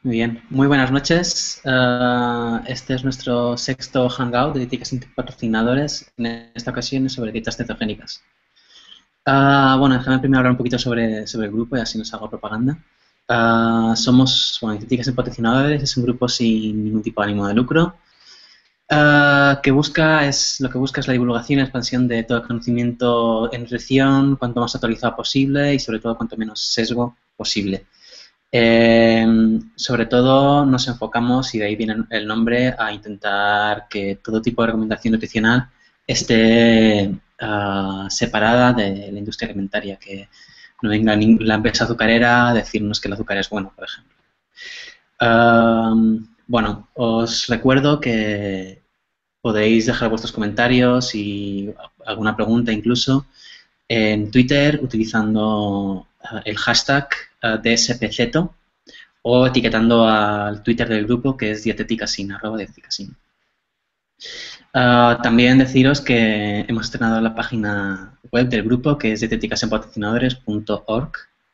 Muy bien, muy buenas noches. Este es nuestro sexto Hangout de dietéticas sin patrocinadores. En esta ocasión es sobre dietas cetogénicas. Bueno, déjame primero hablar un poquito sobre el grupo y así nos hago propaganda. Somos, bueno, dietéticas sin patrocinadores, es un grupo sin ningún tipo de ánimo de lucro. Lo que busca es la divulgación y la expansión de todo el conocimiento en nutrición, cuanto más actualizado posible y sobre todo cuanto menos sesgo posible. Sobre todo nos enfocamos, y de ahí viene el nombre, a intentar que todo tipo de recomendación nutricional esté separada de la industria alimentaria, que no venga la empresa azucarera a decirnos que el azúcar es bueno, por ejemplo. Bueno, os recuerdo que podéis dejar vuestros comentarios y alguna pregunta incluso en Twitter utilizando el hashtag DSPCeto o etiquetando al Twitter del grupo, que es @dietéticasin. También deciros que hemos estrenado la página web del grupo, que es dietéticasinpatrocinadores.org,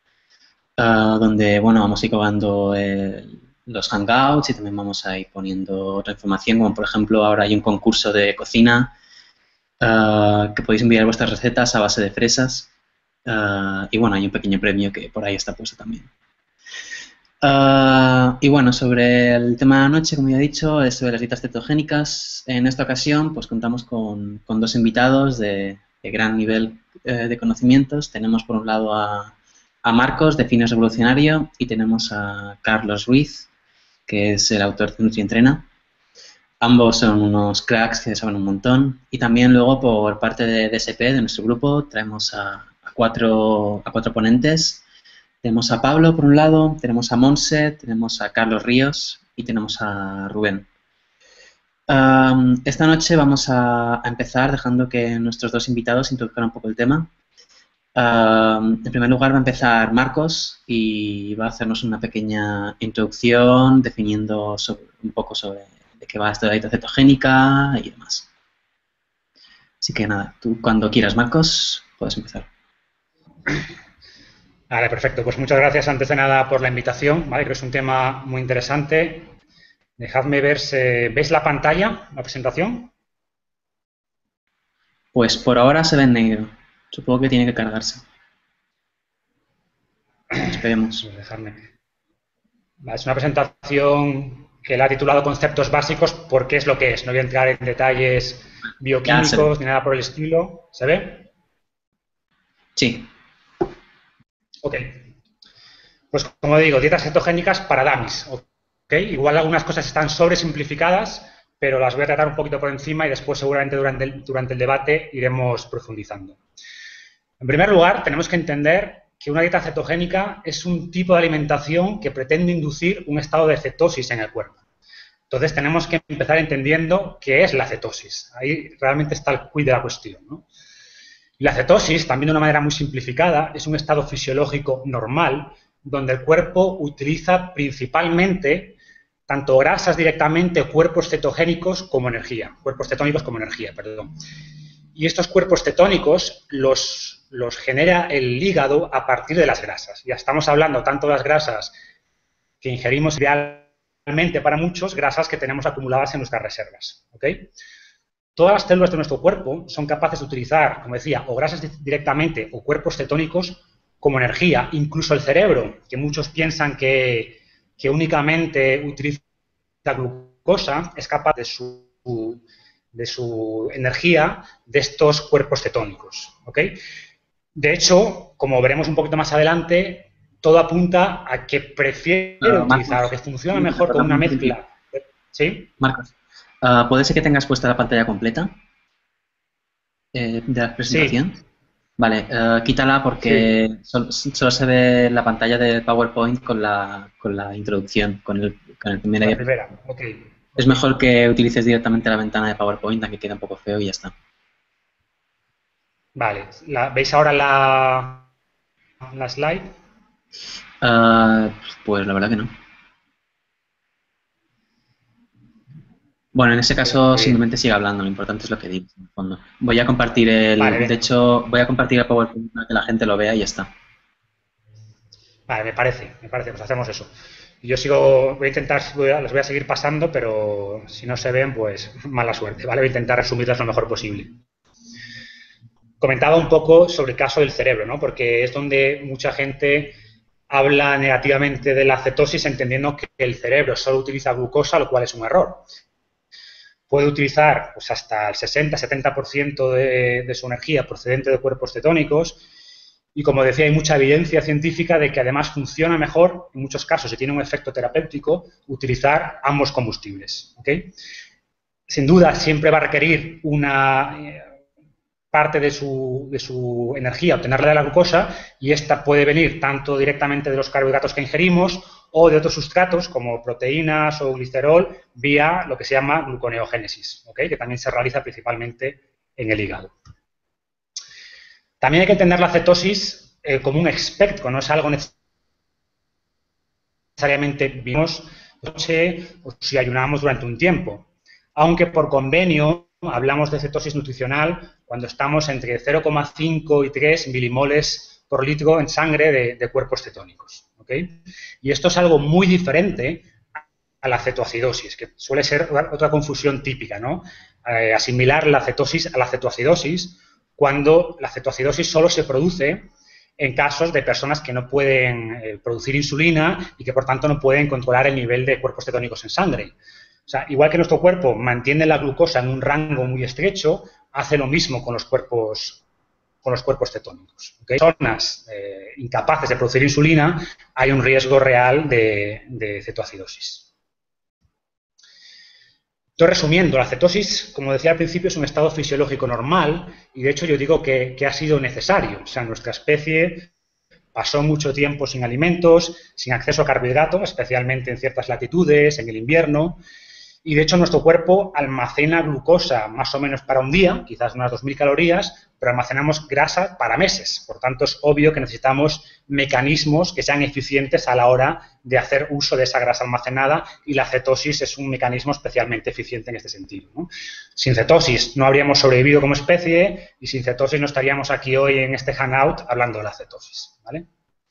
donde bueno, vamos a ir colgando los hangouts y también vamos a ir poniendo otra información, como por ejemplo ahora hay un concurso de cocina que podéis enviar vuestras recetas a base de fresas y bueno, hay un pequeño premio que por ahí está puesto también. Y bueno, sobre el tema de la noche, como ya he dicho, es sobre las dietas cetogénicas. En esta ocasión, pues contamos con dos invitados de gran nivel de conocimientos. Tenemos por un lado a Marcos, de Fitness Revolucionario, y tenemos a Carlos Ruiz, que es el autor de NutriEntrena. Ambos son unos cracks que saben un montón. Y también luego, por parte de DSP, de nuestro grupo, traemos a cuatro ponentes. Tenemos a Pablo, por un lado, tenemos a Monse, tenemos a Carlos Ríos y tenemos a Rubén. Esta noche vamos a empezar dejando que nuestros dos invitados introduzcan un poco el tema. En primer lugar va a empezar Marcos y va a hacernos una pequeña introducción definiendo un poco sobre de qué va esta dieta cetogénica y demás. Así que nada, tú cuando quieras, Marcos, puedes empezar. Vale, perfecto. Pues muchas gracias antes de nada por la invitación, ¿vale? Creo que es un tema muy interesante. Dejadme ver si veis la pantalla, la presentación. Pues por ahora se ve en negro. Supongo que tiene que cargarse. Esperemos. Pues dejadme. Vale, es una presentación que la he titulado Conceptos básicos porque es lo que es. No voy a entrar en detalles Ya se ve. bioquímicos ni nada por el estilo. ¿Se ve? Sí. Ok. Pues como digo, dietas cetogénicas para dummies. ¿Okay? Igual algunas cosas están sobresimplificadas, pero las voy a tratar un poquito por encima y después seguramente durante el debate iremos profundizando. En primer lugar, tenemos que entender que una dieta cetogénica es un tipo de alimentación que pretende inducir un estado de cetosis en el cuerpo. Entonces tenemos que empezar entendiendo qué es la cetosis. Ahí realmente está el quid de la cuestión, ¿no? La cetosis, también de una manera muy simplificada, es un estado fisiológico normal donde el cuerpo utiliza principalmente tanto grasas directamente o cuerpos cetónicos como energía. Y estos cuerpos cetónicos los genera el hígado a partir de las grasas. Ya estamos hablando tanto de las grasas que ingerimos realmente para muchos, grasas que tenemos acumuladas en nuestras reservas. ¿Okay? Todas las células de nuestro cuerpo son capaces de utilizar, como decía, o grasas directamente o cuerpos cetónicos como energía. Incluso el cerebro, que muchos piensan que únicamente utiliza glucosa, es capaz de su energía de estos cuerpos cetónicos. ¿Okay? De hecho, como veremos un poquito más adelante, todo apunta a que prefiere utilizar o Marcos, que funciona mejor con una mezcla. ¿Sí? Marcos, ¿puede ser que tengas puesta la pantalla completa de la Sí, presentación? Vale, quítala sí. porque solo se ve la pantalla de PowerPoint con la introducción, con el primer La diapositiva. primera, ok. Es Ok. mejor que utilices directamente la ventana de PowerPoint, aunque queda un poco feo y ya está. Vale. ¿Veis ahora la slide? Ah, pues la verdad que no. Bueno, en ese caso simplemente sigue hablando, lo importante es lo que dices, en el fondo. Voy a compartir Vale, de hecho, voy a compartir el PowerPoint para que la gente lo vea y ya está. vale, me parece, pues hacemos eso. Yo voy a intentar, las voy a seguir pasando, pero si no se ven, pues mala suerte, ¿vale? Voy a intentar resumirlas lo mejor posible. Comentaba un poco sobre el caso del cerebro, ¿no? Porque es donde mucha gente habla negativamente de la cetosis entendiendo que el cerebro solo utiliza glucosa, lo cual es un error. Puede utilizar pues, hasta el 60-70% de su energía procedente de cuerpos cetónicos y, como decía, hay mucha evidencia científica de que además funciona mejor, en muchos casos, y tiene un efecto terapéutico, utilizar ambos combustibles. ¿Okay? Sin duda, siempre va a requerir una parte de su energía, obtenerla de la glucosa, y esta puede venir tanto directamente de los carbohidratos que ingerimos o de otros sustratos como proteínas o glicerol vía lo que se llama gluconeogénesis, ¿okay? Que también se realiza principalmente en el hígado. También hay que entender la cetosis como un espectro, no es algo necesariamente vimos noche o si ayunamos durante un tiempo, aunque por convenio hablamos de cetosis nutricional cuando estamos entre 0,5 y 3 milimoles por litro en sangre de cuerpos cetónicos. ¿Okay? Y esto es algo muy diferente a la cetoacidosis, que suele ser otra confusión típica, ¿no? Asimilar la cetosis a la cetoacidosis cuando la cetoacidosis solo se produce en casos de personas que no pueden producir insulina y que, por tanto, no pueden controlar el nivel de cuerpos cetónicos en sangre. O sea, igual que nuestro cuerpo mantiene la glucosa en un rango muy estrecho, hace lo mismo con los cuerpos cetónicos. ¿Okay? Personas incapaces de producir insulina, hay un riesgo real de cetoacidosis. Entonces, resumiendo, la cetosis, como decía al principio, es un estado fisiológico normal y, de hecho, yo digo que ha sido necesario. O sea, nuestra especie pasó mucho tiempo sin alimentos, sin acceso a carbohidratos, especialmente en ciertas latitudes, en el invierno. Y, de hecho, nuestro cuerpo almacena glucosa más o menos para un día, quizás unas 2.000 calorías, pero almacenamos grasa para meses. Por tanto, es obvio que necesitamos mecanismos que sean eficientes a la hora de hacer uso de esa grasa almacenada y la cetosis es un mecanismo especialmente eficiente en este sentido, ¿no? Sin cetosis no habríamos sobrevivido como especie y sin cetosis no estaríamos aquí hoy en este hangout hablando de la cetosis, ¿vale?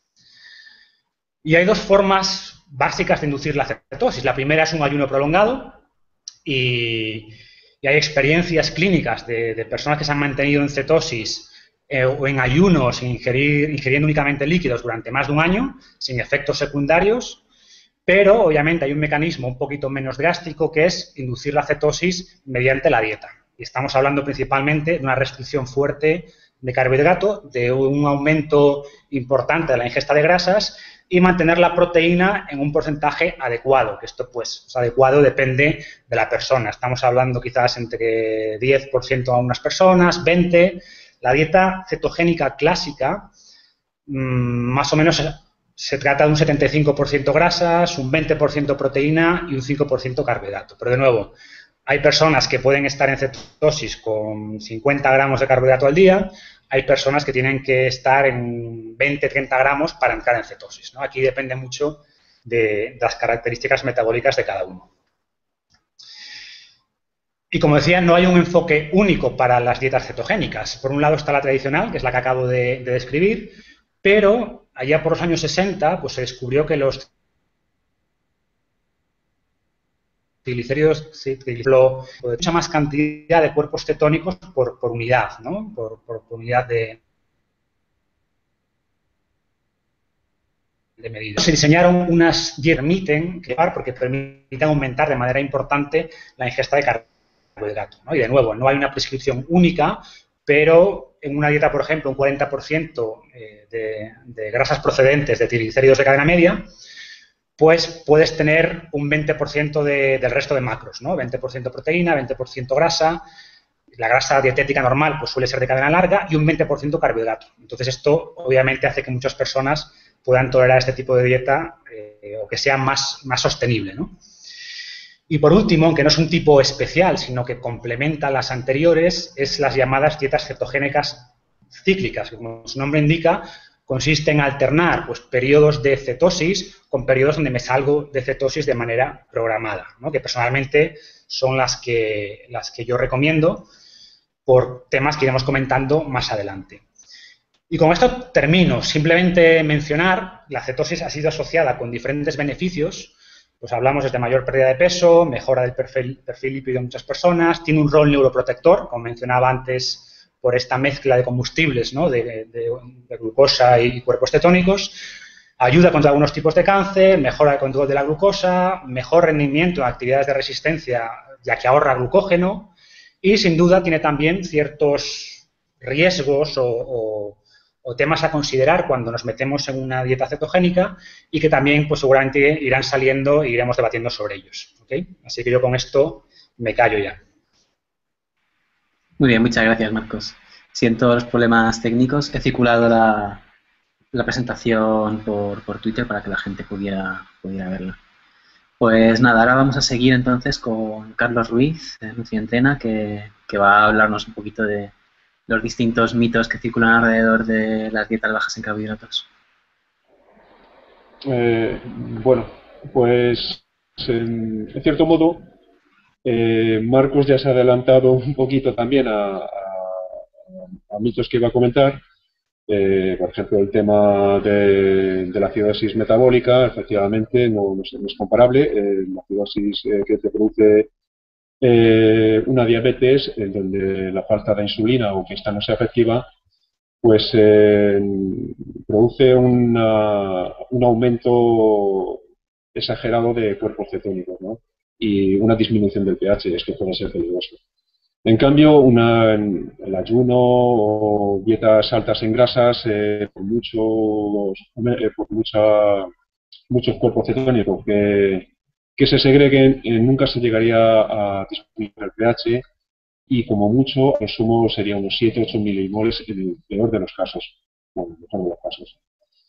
Y hay dos formas básicas de inducir la cetosis. La primera es un ayuno prolongado y hay experiencias clínicas de personas que se han mantenido en cetosis o en ayunos, ingiriendo únicamente líquidos durante más de un año, sin efectos secundarios, pero obviamente hay un mecanismo un poquito menos drástico que es inducir la cetosis mediante la dieta. Y estamos hablando principalmente de una restricción fuerte de carbohidrato, de un aumento importante de la ingesta de grasas y mantener la proteína en un porcentaje adecuado, que esto pues adecuado depende de la persona. Estamos hablando quizás entre 10% a unas personas, 20%. La dieta cetogénica clásica, más o menos se trata de un 75% grasas, un 20% proteína y un 5% carbohidrato. Pero de nuevo, hay personas que pueden estar en cetosis con 50 gramos de carbohidrato al día, hay personas que tienen que estar en 20-30 gramos para entrar en cetosis, ¿no? Aquí depende mucho de las características metabólicas de cada uno. Y como decía, no hay un enfoque único para las dietas cetogénicas. Por un lado está la tradicional, que es la que acabo de describir, pero allá por los años 60 pues se descubrió que los triglicéridos, mucha más cantidad de cuerpos cetónicos por unidad, ¿no? Por unidad de medida. Se diseñaron unas dietas porque permiten aumentar de manera importante la ingesta de carbohidratos, ¿no? Y de nuevo, no hay una prescripción única, pero en una dieta, por ejemplo, un 40% de grasas procedentes de triglicéridos de cadena media, pues puedes tener un 20% del resto de macros, ¿no? 20% proteína, 20% grasa. La grasa dietética normal pues suele ser de cadena larga y un 20% carbohidrato. Entonces, esto obviamente hace que muchas personas puedan tolerar este tipo de dieta o que sea más sostenible, ¿no? Y por último, aunque no es un tipo especial, sino que complementa las anteriores, es las llamadas dietas cetogénicas cíclicas, que como su nombre indica, consiste en alternar pues, periodos de cetosis con periodos donde me salgo de cetosis de manera programada, ¿no? Que personalmente son las que yo recomiendo por temas que iremos comentando más adelante. Y con esto termino. Simplemente mencionar, la cetosis ha sido asociada con diferentes beneficios. Pues hablamos desde mayor pérdida de peso, mejora del perfil lípido de muchas personas, tiene un rol neuroprotector, como mencionaba antes, por esta mezcla de combustibles, ¿no? de glucosa y cuerpos cetónicos. Ayuda contra algunos tipos de cáncer, mejora el control de la glucosa, mejor rendimiento en actividades de resistencia, ya que ahorra glucógeno, y sin duda tiene también ciertos riesgos o temas a considerar cuando nos metemos en una dieta cetogénica y que también pues seguramente irán saliendo e iremos debatiendo sobre ellos. ¿Okay? Así que yo con esto me callo ya. Muy bien, muchas gracias, Marcos. Siento los problemas técnicos. He circulado la presentación por Twitter para que la gente pudiera verla. Pues nada, ahora vamos a seguir entonces con Carlos Ruiz, de Nutrientrena, que va a hablarnos un poquito de los distintos mitos que circulan alrededor de las dietas bajas en carbohidratos. Eh, bueno, pues en cierto modo, Marcos ya se ha adelantado un poquito también a mitos que iba a comentar. Por ejemplo, el tema de la acidosis metabólica, efectivamente, no es comparable. La acidosis que te produce una diabetes, en donde la falta de insulina, aunque esta no sea efectiva, pues produce un aumento exagerado de cuerpos cetónicos, ¿no? Y una disminución del pH, esto puede ser peligroso. En cambio, el ayuno o dietas altas en grasas, muchos cuerpos cetónicos que se segreguen, nunca se llegaría a disminuir el pH y como mucho el sumo sería unos 7-8 milimoles en el peor de los casos. Bueno, en el mejor de los casos.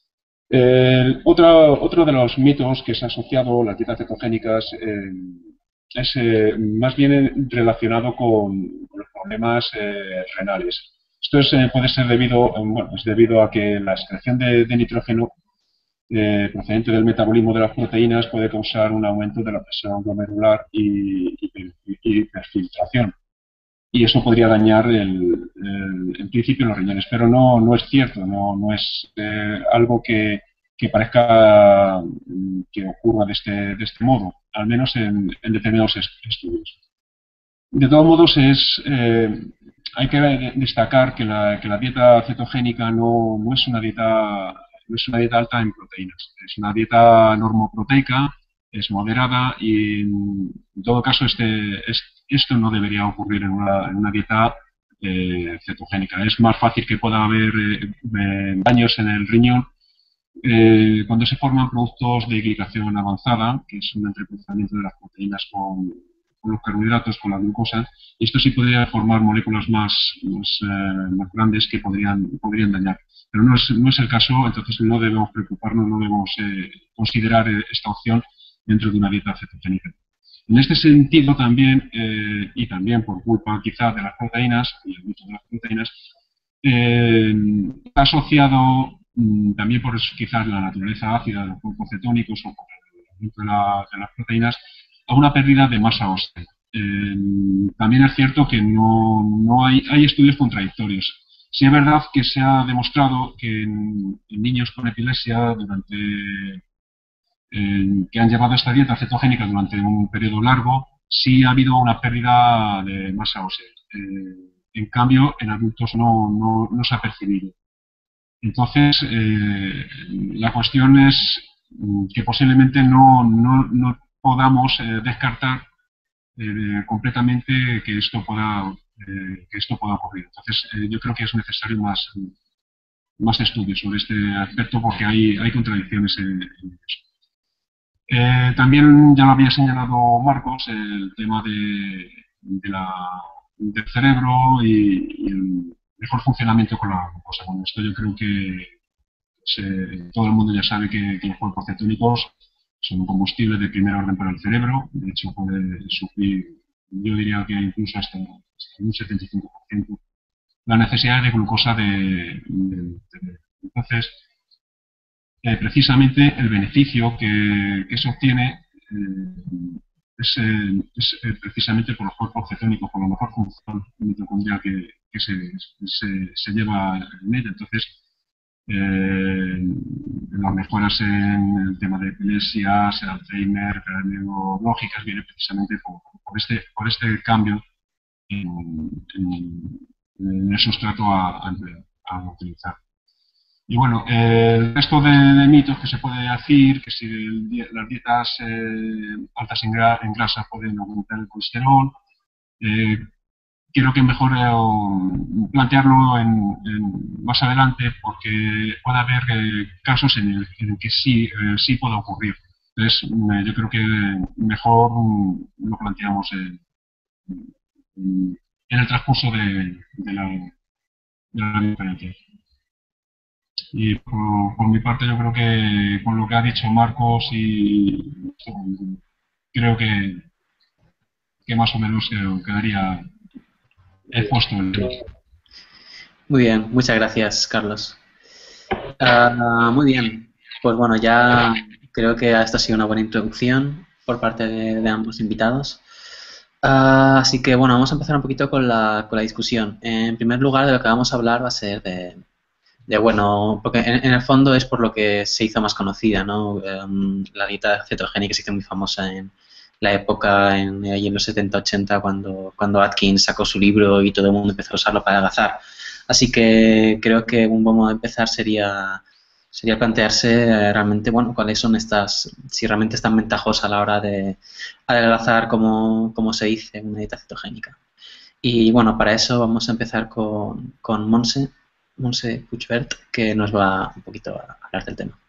Otro de los mitos que se ha asociado a las dietas cetogénicas es más bien relacionado con los problemas renales. Esto puede ser es debido a que la excreción de nitrógeno procedente del metabolismo de las proteínas puede causar un aumento de la presión glomerular y hiperfiltración. Y eso podría dañar en principio los riñones, pero no es cierto, no es algo que parezca que ocurra de este modo, al menos en determinados estudios. De todos modos, hay que destacar que la dieta cetogénica no es una dieta alta en proteínas, es una dieta normoproteica, es moderada y en todo caso esto no debería ocurrir en una dieta cetogénica. Es más fácil que pueda haber daños en el riñón cuando se forman productos de glicación avanzada, que es un entrecruzamiento de las proteínas con los carbohidratos, con la glucosa, y esto sí podría formar moléculas más grandes que podrían dañar. Pero no es el caso, entonces no debemos preocuparnos, no debemos considerar esta opción dentro de una dieta cetogénica. En este sentido también, y también por culpa quizá de las proteínas, y el mito de las proteínas, está asociado también por quizás la naturaleza ácida de los cuerpos cetónicos o por el aumento de las proteínas, a una pérdida de masa ósea. También es cierto que no hay estudios contradictorios. Sí es verdad que se ha demostrado que en niños con epilepsia que han llevado esta dieta cetogénica durante un periodo largo, sí ha habido una pérdida de masa ósea. En cambio, en adultos no se ha percibido. Entonces, la cuestión es que posiblemente no podamos descartar completamente que esto pueda ocurrir. Entonces, yo creo que es necesario más estudios sobre este aspecto porque hay contradicciones en eso. También ya lo había señalado Marcos, el tema del cerebro y el mejor funcionamiento con la glucosa. Con esto yo creo que todo el mundo ya sabe que los cuerpos cetónicos son un combustible de primer orden para el cerebro. De hecho, puede sufrir, yo diría que incluso hasta un 75% la necesidad de glucosa del cerebro. Entonces, precisamente el beneficio que se obtiene es precisamente por los cuerpos cetónicos, por la mejor función mitocondrial que se lleva en ella. Entonces, las mejoras en el tema de epilepsias, el Alzheimer, enfermedades neurológicas, viene precisamente por este cambio en el sustrato a utilizar. Y bueno, el resto de mitos que se puede decir, que si las dietas altas en grasa pueden aumentar el colesterol, quiero que mejor plantearlo más adelante, porque puede haber casos en el que sí puede ocurrir. Entonces, yo creo que mejor lo planteamos en el transcurso de la conferencia. Y por mi parte, yo creo que con lo que ha dicho Marcos, creo que más o menos quedaría expuesto el tema. Muy bien, muchas gracias, Carlos. Muy bien, pues bueno, ya creo que esta ha sido una buena introducción por parte de ambos invitados. Así que bueno, vamos a empezar un poquito con la discusión. En primer lugar, de lo que vamos a hablar va a ser bueno, porque en el fondo es por lo que se hizo más conocida, ¿no? La dieta cetogénica se hizo muy famosa en la época, ahí en los 70-80, cuando Atkins sacó su libro y todo el mundo empezó a usarlo para adelgazar. Así que creo que un buen modo de empezar sería plantearse realmente, bueno, cuáles son si realmente es tan ventajosa a la hora de adelgazar como se dice en una dieta cetogénica. Y bueno, para eso vamos a empezar con Montse Puigvert, que nos va un poquito a hablar del tema.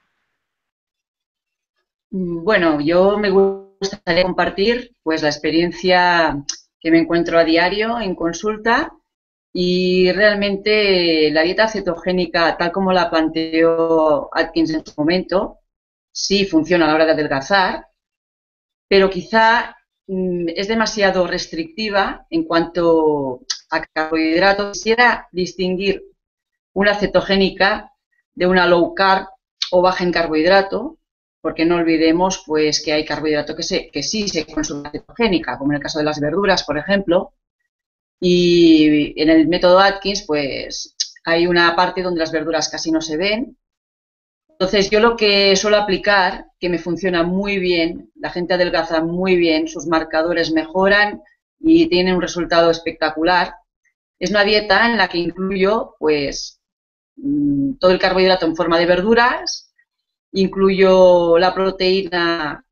Bueno, yo me gustaría compartir pues la experiencia que me encuentro a diario en consulta, y realmente la dieta cetogénica, tal como la planteó Atkins en su momento, sí funciona a la hora de adelgazar, pero quizá es demasiado restrictiva en cuanto a carbohidratos. Quisiera distinguir una cetogénica de una low carb o baja en carbohidrato, porque no olvidemos pues que hay carbohidrato que sí se consume cetogénica, como en el caso de las verduras, por ejemplo, y en el método Atkins pues hay una parte donde las verduras casi no se ven. Entonces yo lo que suelo aplicar, que me funciona muy bien, la gente adelgaza muy bien, sus marcadores mejoran y tienen un resultado espectacular, es una dieta en la que incluyo pues todo el carbohidrato en forma de verduras, incluyo la proteína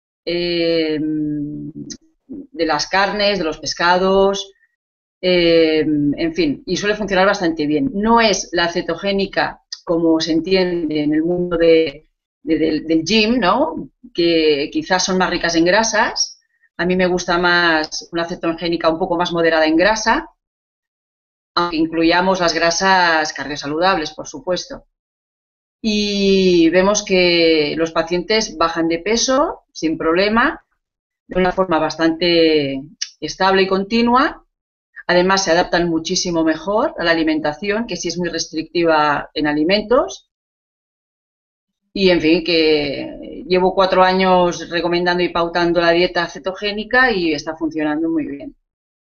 de las carnes, de los pescados, en fin, y suele funcionar bastante bien. No es la cetogénica como se entiende en el mundo del gym, ¿no? Que quizás son más ricas en grasas. A mí me gusta más una cetogénica un poco más moderada en grasa, aunque incluyamos las grasas cardiosaludables, por supuesto. Y vemos que los pacientes bajan de peso sin problema, de una forma bastante estable y continua. Además, se adaptan muchísimo mejor a la alimentación, que sí es muy restrictiva en alimentos. Y, en fin, que llevo 4 años recomendando y pautando la dieta cetogénica y está funcionando muy bien.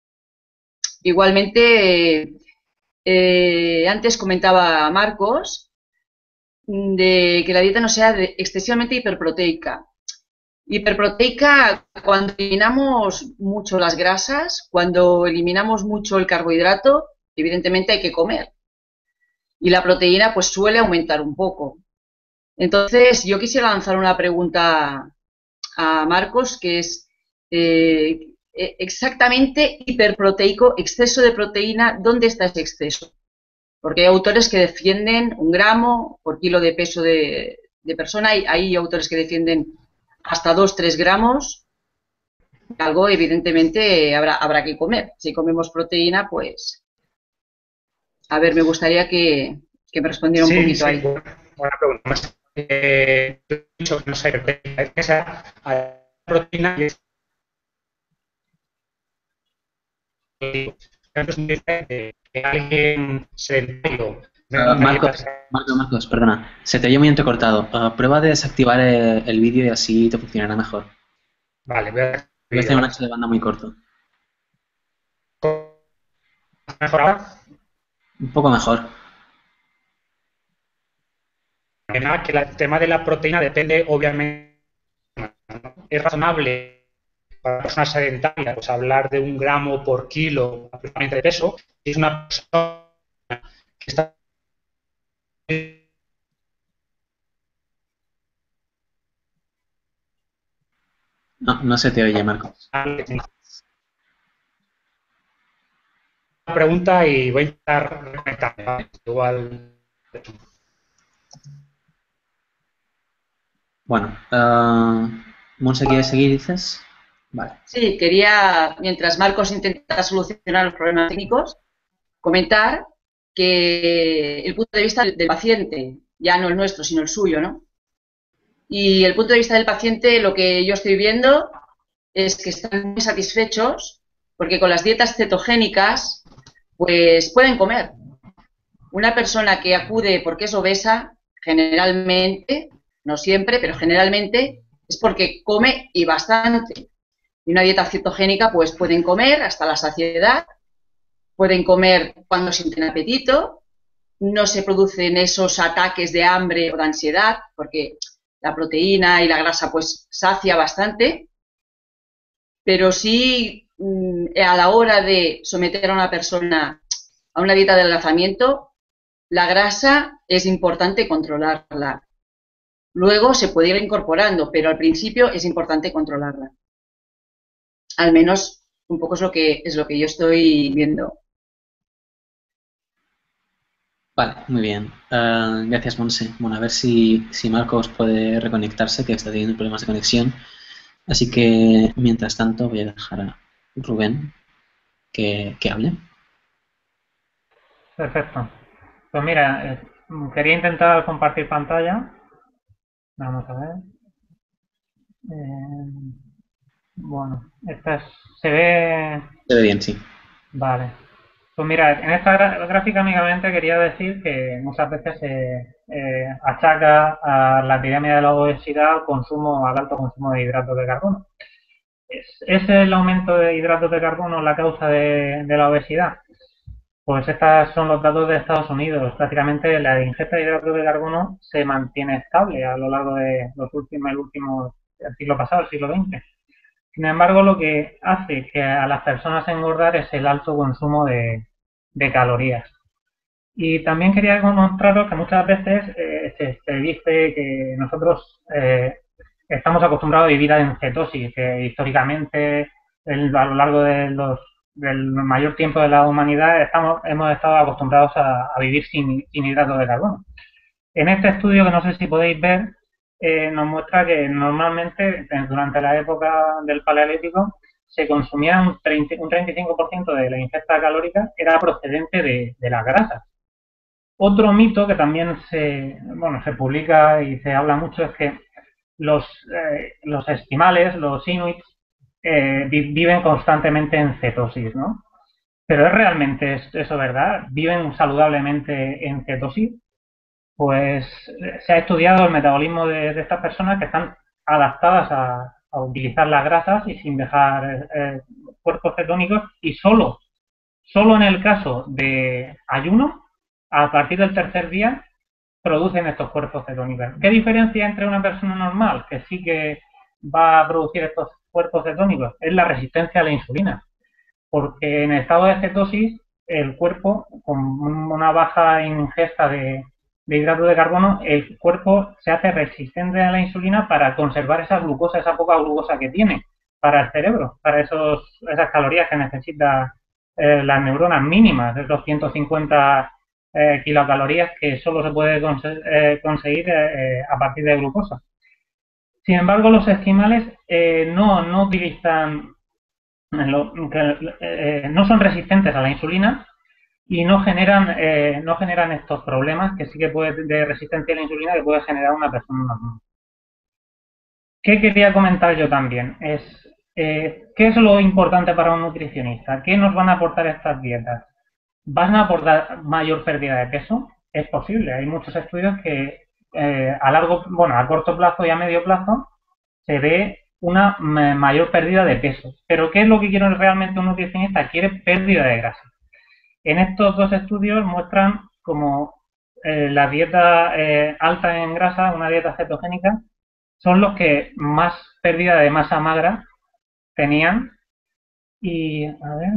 Igualmente, antes comentaba Marcos de que la dieta no sea excesivamente hiperproteica. Hiperproteica cuando eliminamos mucho las grasas, cuando eliminamos mucho el carbohidrato, evidentemente hay que comer. Y la proteína pues suele aumentar un poco. Entonces yo quisiera lanzar una pregunta a Marcos, que es exactamente hiperproteico, exceso de proteína, ¿dónde está ese exceso? Porque hay autores que defienden 1 gramo por kilo de peso de persona, hay autores que defienden hasta 2-3 gramos, algo evidentemente habrá que comer. Si comemos proteína, pues... A ver, me gustaría que me respondiera un poquito ahí. Buena pregunta. No sé, esa proteína que alguien sedentario... Marcos, perdona, se te oye muy entrecortado. Prueba de desactivar el vídeo y así te funcionará mejor. Vale, voy a... Debes tener un ancho de banda muy corto. ¿Mejor ahora? Un poco mejor. que el tema de la proteína depende, obviamente, ¿no? Es razonable para personas sedentarias pues, hablar de 1 gramo por kilo aproximadamente de peso. Si es una persona que está... No, no se te oye, Marco. Pregunta y voy a intentar reconectarme, ¿vale? Igual... Bueno, Monse, ¿quieres seguir, dices? Vale. Sí, quería, mientras Marcos intenta solucionar los problemas técnicos, comentar que el punto de vista del paciente, ya no el nuestro, sino el suyo, ¿no? Y el punto de vista del paciente, lo que yo estoy viendo es que están muy satisfechos porque con las dietas cetogénicas, pues pueden comer. Una persona que acude porque es obesa, generalmente, no siempre, pero generalmente, es porque come y bastante. Y una dieta cetogénica, pues pueden comer hasta la saciedad, pueden comer cuando sienten apetito, no se producen esos ataques de hambre o de ansiedad, porque la proteína y la grasa pues sacia bastante, pero sí a la hora de someter a una persona a una dieta de adelgazamiento, la grasa es importante controlarla. Luego se puede ir incorporando, pero al principio es importante controlarla. Al menos un poco es lo que yo estoy viendo. Vale, muy bien. Gracias, Monse. Bueno, a ver si Marcos puede reconectarse, que está teniendo problemas de conexión. Así que, mientras tanto, voy a dejar a Rubén que hable. Perfecto. Pues mira, quería intentar compartir pantalla. Vamos a ver. Bueno, se ve... Se ve bien, sí. Vale. Pues mira, en esta gráfica únicamente quería decir que muchas veces se achaca a la epidemia de la obesidad al alto consumo de hidratos de carbono. ¿Es el aumento de hidratos de carbono la causa de la obesidad? Pues estos son los datos de Estados Unidos. Prácticamente la ingesta de hidratos de carbono se mantiene estable a lo largo de el siglo pasado, el siglo XX. Sin embargo, lo que hace que a las personas engordar es el alto consumo de calorías. Y también quería mostraros que muchas veces se dice que nosotros estamos acostumbrados a vivir en cetosis, que históricamente a lo largo del mayor tiempo de la humanidad hemos estado acostumbrados a vivir sin hidratos de carbono. En este estudio, que no sé si podéis ver, nos muestra que normalmente durante la época del Paleolítico se consumía un 35% de la ingesta calórica que era procedente de las grasas. Otro mito que también se publica y se habla mucho es que los esquimales, los inuits, viven constantemente en cetosis, ¿no? Pero ¿es realmente eso verdad? ¿Viven saludablemente en cetosis? Pues se ha estudiado el metabolismo de estas personas que están adaptadas a utilizar las grasas y sin dejar cuerpos cetónicos, y solo en el caso de ayuno, a partir del tercer día, producen estos cuerpos cetónicos. ¿Qué diferencia entre una persona normal, que sí que va a producir estos cuerpos cetónicos? Es la resistencia a la insulina. Porque en estado de cetosis, el cuerpo, con una baja ingesta de hidratos de carbono, el cuerpo se hace resistente a la insulina para conservar esa glucosa, esa poca glucosa que tiene para el cerebro, para esas calorías que necesita las neuronas mínimas, esos 150 kilocalorías que solo se puede conseguir a partir de glucosa. Sin embargo, los esquimales no utilizan, no son resistentes a la insulina y no generan estos problemas que sí que de resistencia a la insulina que puede generar una persona normal. ¿Qué quería comentar yo también? ¿Qué es lo importante para un nutricionista? ¿Qué nos van a aportar estas dietas? ¿Van a aportar mayor pérdida de peso? Es posible. Hay muchos estudios que a corto plazo y a medio plazo se ve una mayor pérdida de peso. Pero ¿qué es lo que quiere realmente un nutricionista? Quiere pérdida de grasa. En estos dos estudios muestran como la dieta alta en grasa, una dieta cetogénica, son los que más pérdida de masa magra tenían. Y, a ver,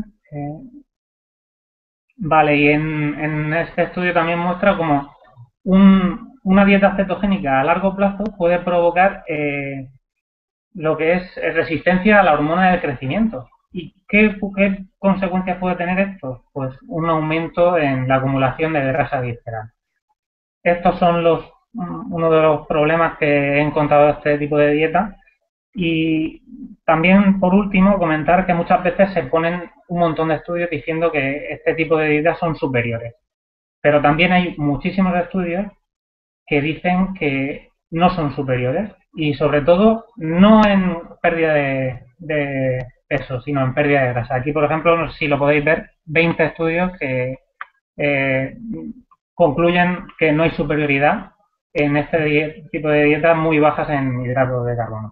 vale, y en este estudio también muestra como una dieta cetogénica a largo plazo puede provocar lo que es resistencia a la hormona del crecimiento. ¿Y qué consecuencias puede tener esto? Pues un aumento en la acumulación de grasa visceral. Estos son uno de los problemas que he encontrado de este tipo de dieta. Y también, por último, comentar que muchas veces se ponen un montón de estudios diciendo que este tipo de dietas son superiores. Pero también hay muchísimos estudios que dicen que no son superiores y sobre todo no en pérdida de peso, sino en pérdida de grasa. Aquí, por ejemplo, si lo podéis ver, 20 estudios que eh, concluyen que no hay superioridad en este tipo de dietas muy bajas en hidratos de carbono.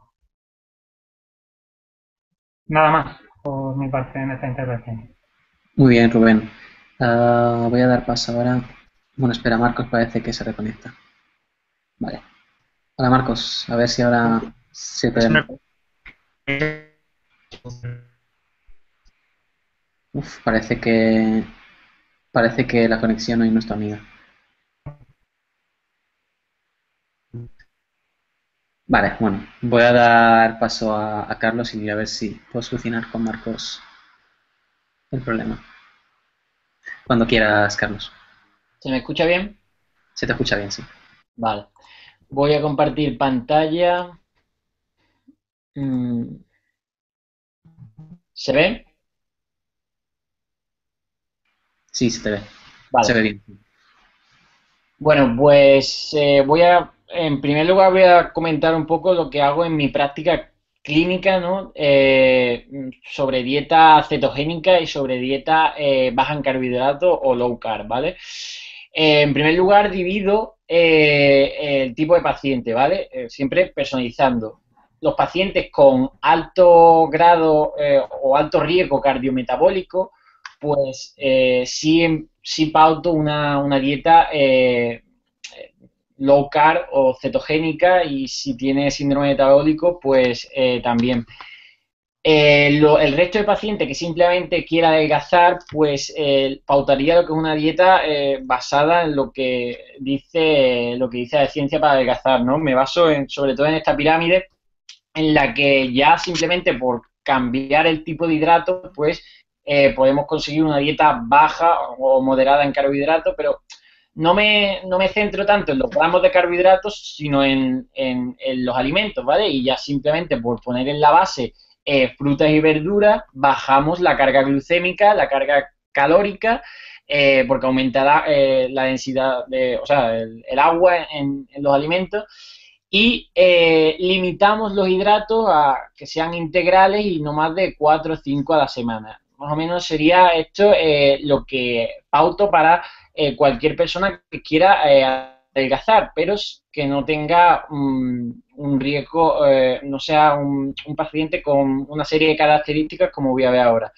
Nada más por mi parte en esta intervención. Muy bien, Rubén. Voy a dar paso ahora. Bueno, espera, Marcos parece que se reconecta. Vale. Hola, Marcos. A ver si ahora se te... Uf, parece que la conexión hoy no es tu amiga. Vale, bueno, voy a dar paso a Carlos y a ver si puedo solucionar con Marcos el problema. Cuando quieras, Carlos. ¿Se me escucha bien? Se te escucha bien, sí. Vale. Voy a compartir pantalla. ¿Se ve? Sí, se te ve. Vale. Se ve bien. Bueno, pues en primer lugar voy a comentar un poco lo que hago en mi práctica clínica, ¿no? Sobre dieta cetogénica y sobre dieta baja en carbohidratos o low carb, ¿vale? En primer lugar, divido el tipo de paciente, ¿vale? Siempre personalizando. Los pacientes con alto grado o alto riesgo cardiometabólico, pues sí pauto una dieta low carb o cetogénica, y si tiene síndrome metabólico, pues también. El resto de pacientes que simplemente quiera adelgazar, pues pautaría lo que es una dieta basada en lo que dice la ciencia para adelgazar, ¿no? Me baso sobre todo en esta pirámide en la que ya simplemente por cambiar el tipo de hidratos, pues podemos conseguir una dieta baja o moderada en carbohidratos, pero no me centro tanto en los gramos de carbohidratos, sino en los alimentos, ¿vale? Y ya simplemente por poner en la base frutas y verduras, bajamos la carga glucémica, la carga calórica, porque aumentará la densidad o sea, el agua en los alimentos, y limitamos los hidratos a que sean integrales y no más de 4 o 5 a la semana. Más o menos sería esto lo que pauto para cualquier persona que quiera adelgazar, pero que no tenga un riesgo, no sea un paciente con una serie de características como voy a ver ahora.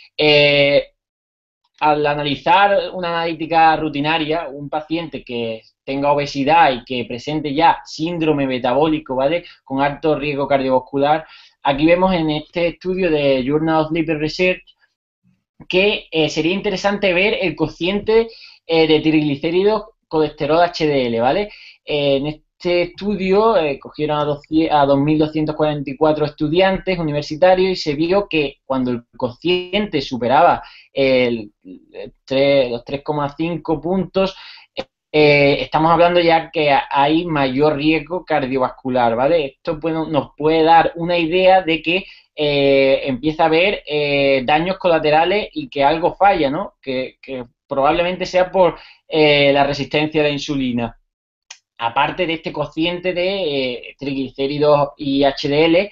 Al analizar una analítica rutinaria, un paciente que tenga obesidad y que presente ya síndrome metabólico, ¿vale?, con alto riesgo cardiovascular, aquí vemos en este estudio de Journal of Lipid Research que sería interesante ver el cociente de triglicéridos colesterol HDL, ¿vale? En este estudio cogieron a 2.244 estudiantes universitarios y se vio que cuando el cociente superaba los 3,5 puntos, estamos hablando ya que hay mayor riesgo cardiovascular, ¿vale? Esto nos puede dar una idea de que empieza a haber daños colaterales y que algo falla, ¿no? Que probablemente sea por la resistencia a la insulina. Aparte de este cociente de triglicéridos y HDL,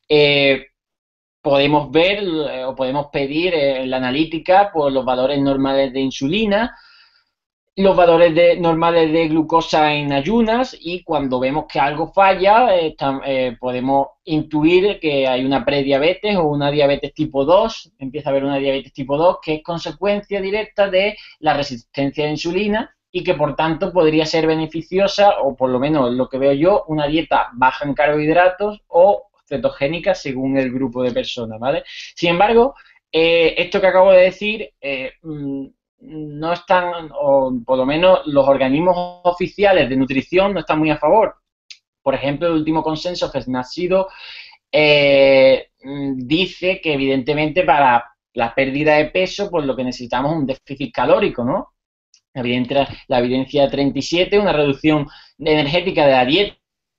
podemos ver o podemos pedir en la analítica por los valores normales de insulina, los valores normales de glucosa en ayunas, y cuando vemos que algo falla podemos intuir que hay una prediabetes o una diabetes tipo 2, empieza a haber una diabetes tipo 2 que es consecuencia directa de la resistencia a la insulina, y que por tanto podría ser beneficiosa, o por lo menos lo que veo yo, una dieta baja en carbohidratos o cetogénica según el grupo de personas, ¿vale? Sin embargo, esto que acabo de decir no están, o por lo menos los organismos oficiales de nutrición no están muy a favor. Por ejemplo, el último consenso que ha sido dice que evidentemente para la pérdida de peso, pues lo que necesitamos es un déficit calórico, ¿no? La evidencia 37, una reducción energética de la dieta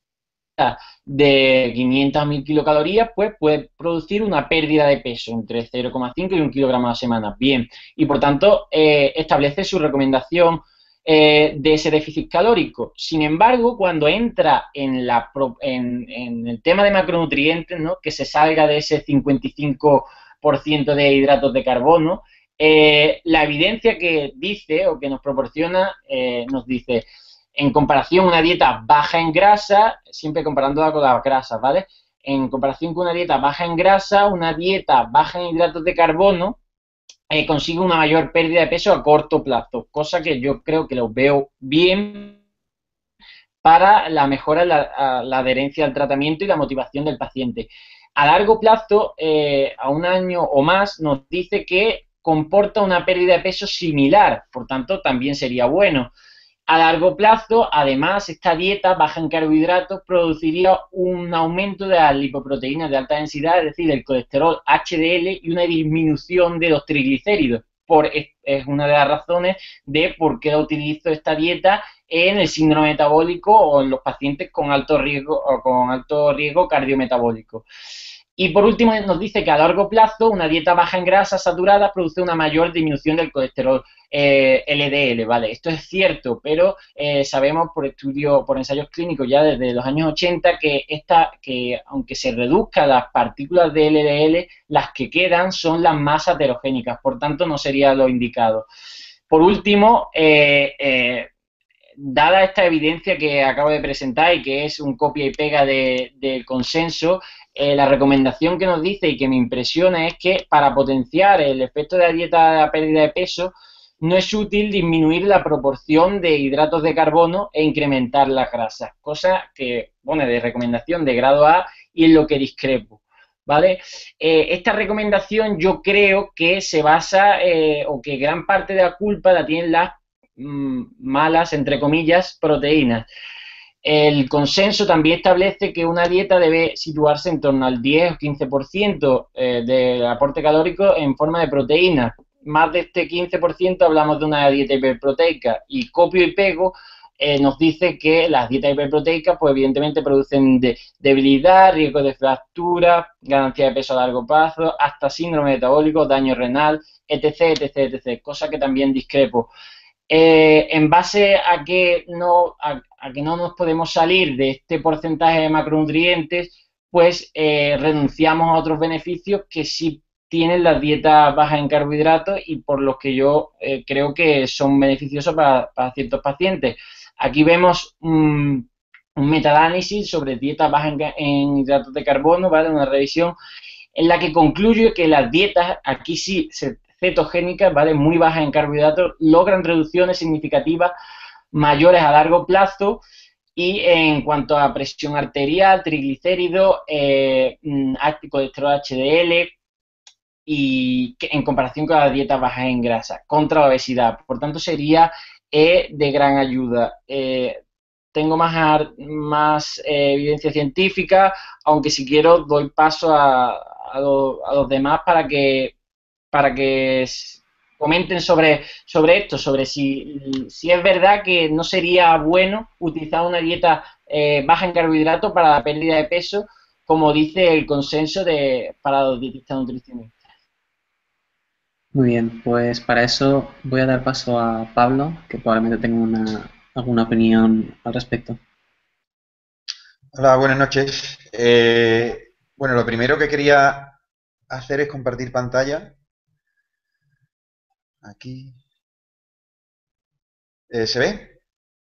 de 500 a 1000 kilocalorías, pues puede producir una pérdida de peso entre 0,5 y 1 kilogramo a la semana. Bien, y por tanto establece su recomendación de ese déficit calórico. Sin embargo, cuando entra en el tema de macronutrientes, ¿no? Que se salga de ese 55% de hidratos de carbono, la evidencia que dice o que nos proporciona nos dice, en comparación una dieta baja en grasa, siempre comparándola con las grasas, ¿vale? En comparación con una dieta baja en grasa, una dieta baja en hidratos de carbono consigue una mayor pérdida de peso a corto plazo, cosa que yo creo que lo veo bien para la mejora la adherencia al tratamiento y la motivación del paciente. A largo plazo, a un año o más, nos dice que comporta una pérdida de peso similar, por tanto, también sería bueno. A largo plazo, además, esta dieta baja en carbohidratos produciría un aumento de las lipoproteínas de alta densidad, es decir, el colesterol HDL y una disminución de los triglicéridos. Es una de las razones de por qué utilizo esta dieta en el síndrome metabólico o en los pacientes con alto riesgo cardiometabólico. Y por último nos dice que a largo plazo una dieta baja en grasas saturadas produce una mayor disminución del colesterol LDL, ¿vale? Esto es cierto, pero sabemos por ensayos clínicos ya desde los años 80 que aunque se reduzcan las partículas de LDL, las que quedan son las más aterogénicas, por tanto no sería lo indicado. Por último, dada esta evidencia que acabo de presentar y que es un copia y pega del consenso, la recomendación que nos dice y que me impresiona es que para potenciar el efecto de la dieta de la pérdida de peso no es útil disminuir la proporción de hidratos de carbono e incrementar las grasas, cosa que pone de recomendación de grado A y en lo que discrepo, ¿vale? Esta recomendación yo creo que se basa o que gran parte de la culpa la tienen las malas, entre comillas, proteínas. El consenso también establece que una dieta debe situarse en torno al 10 o 15% del aporte calórico en forma de proteína. Más de este 15% hablamos de una dieta hiperproteica y copio y pego nos dice que las dietas hiperproteicas pues evidentemente producen debilidad, riesgo de fractura, ganancia de peso a largo plazo, hasta síndrome metabólico, daño renal, etc, etc, etc, cosa que también discrepo. En base a que no nos podemos salir de este porcentaje de macronutrientes, pues renunciamos a otros beneficios que sí tienen las dietas bajas en carbohidratos y por los que yo creo que son beneficiosos para ciertos pacientes. Aquí vemos un metaanálisis sobre dietas bajas en hidratos de carbono, ¿vale? Una revisión en la que concluye que las dietas, aquí sí cetogénicas, ¿vale? Muy bajas en carbohidratos, logran reducciones significativas mayores a largo plazo y en cuanto a presión arterial, triglicéridos, colesterol HDL y en comparación con las dietas bajas en grasa, contra la obesidad. Por tanto, sería de gran ayuda. Tengo más evidencia científica, aunque si quiero doy paso a los demás para que comenten sobre esto, sobre si es verdad que no sería bueno utilizar una dieta baja en carbohidratos para la pérdida de peso, como dice el consenso para los dietistas nutricionistas. Muy bien, pues para eso voy a dar paso a Pablo, que probablemente tenga alguna opinión al respecto. Hola, buenas noches. Bueno, lo primero que quería hacer es compartir pantalla. Aquí. ¿Se ve?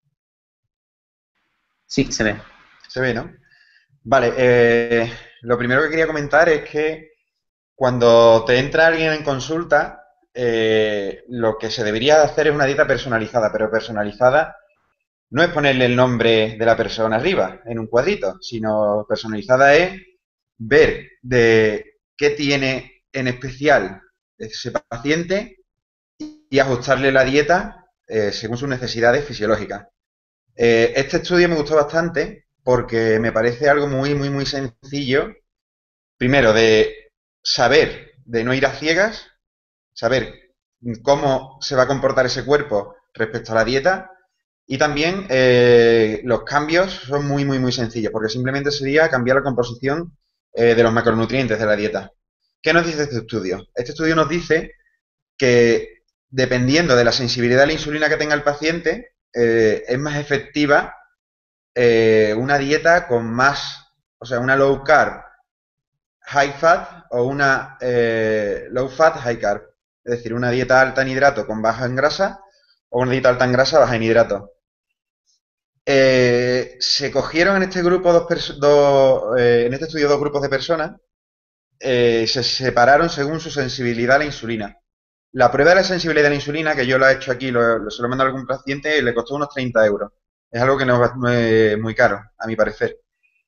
Sí, se ve. Se ve, ¿no? Vale, lo primero que quería comentar es que cuando te entra alguien en consulta, lo que se debería hacer es una dieta personalizada, pero personalizada no es ponerle el nombre de la persona arriba, en un cuadrito, sino personalizada es ver de qué tiene en especial ese paciente y ajustarle la dieta según sus necesidades fisiológicas. Este estudio me gustó bastante porque me parece algo muy sencillo. Primero, de saber, de no ir a ciegas, saber cómo se va a comportar ese cuerpo respecto a la dieta. Y también los cambios son muy sencillos, porque simplemente sería cambiar la composición de los macronutrientes de la dieta. ¿Qué nos dice este estudio? Este estudio nos dice que dependiendo de la sensibilidad a la insulina que tenga el paciente, es más efectiva una dieta con más, o sea, una low carb, high fat o una low fat, high carb. Es decir, una dieta alta en hidrato con baja en grasa o una dieta alta en grasa, baja en hidrato. Se cogieron en este grupo en este estudio dos grupos de personas, se separaron según su sensibilidad a la insulina. La prueba de la sensibilidad a la insulina, que yo la he hecho aquí, se lo he mandado a algún paciente, le costó unos 30 euros. Es algo que no es muy caro, a mi parecer.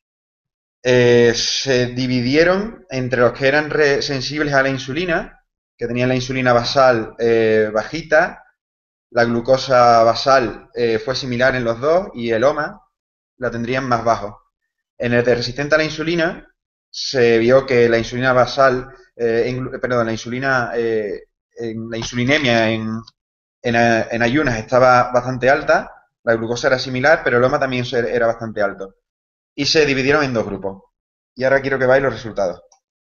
Se dividieron entre los que eran sensibles a la insulina, que tenían la insulina basal bajita, la glucosa basal fue similar en los dos y el OMA la tendrían más bajo. En el de resistente a la insulina se vio que la insulina basal, la insulina, la insulinemia en ayunas estaba bastante alta, la glucosa era similar, pero el OMA también era bastante alto. Y se dividieron en dos grupos. Y ahora quiero que veáis los resultados.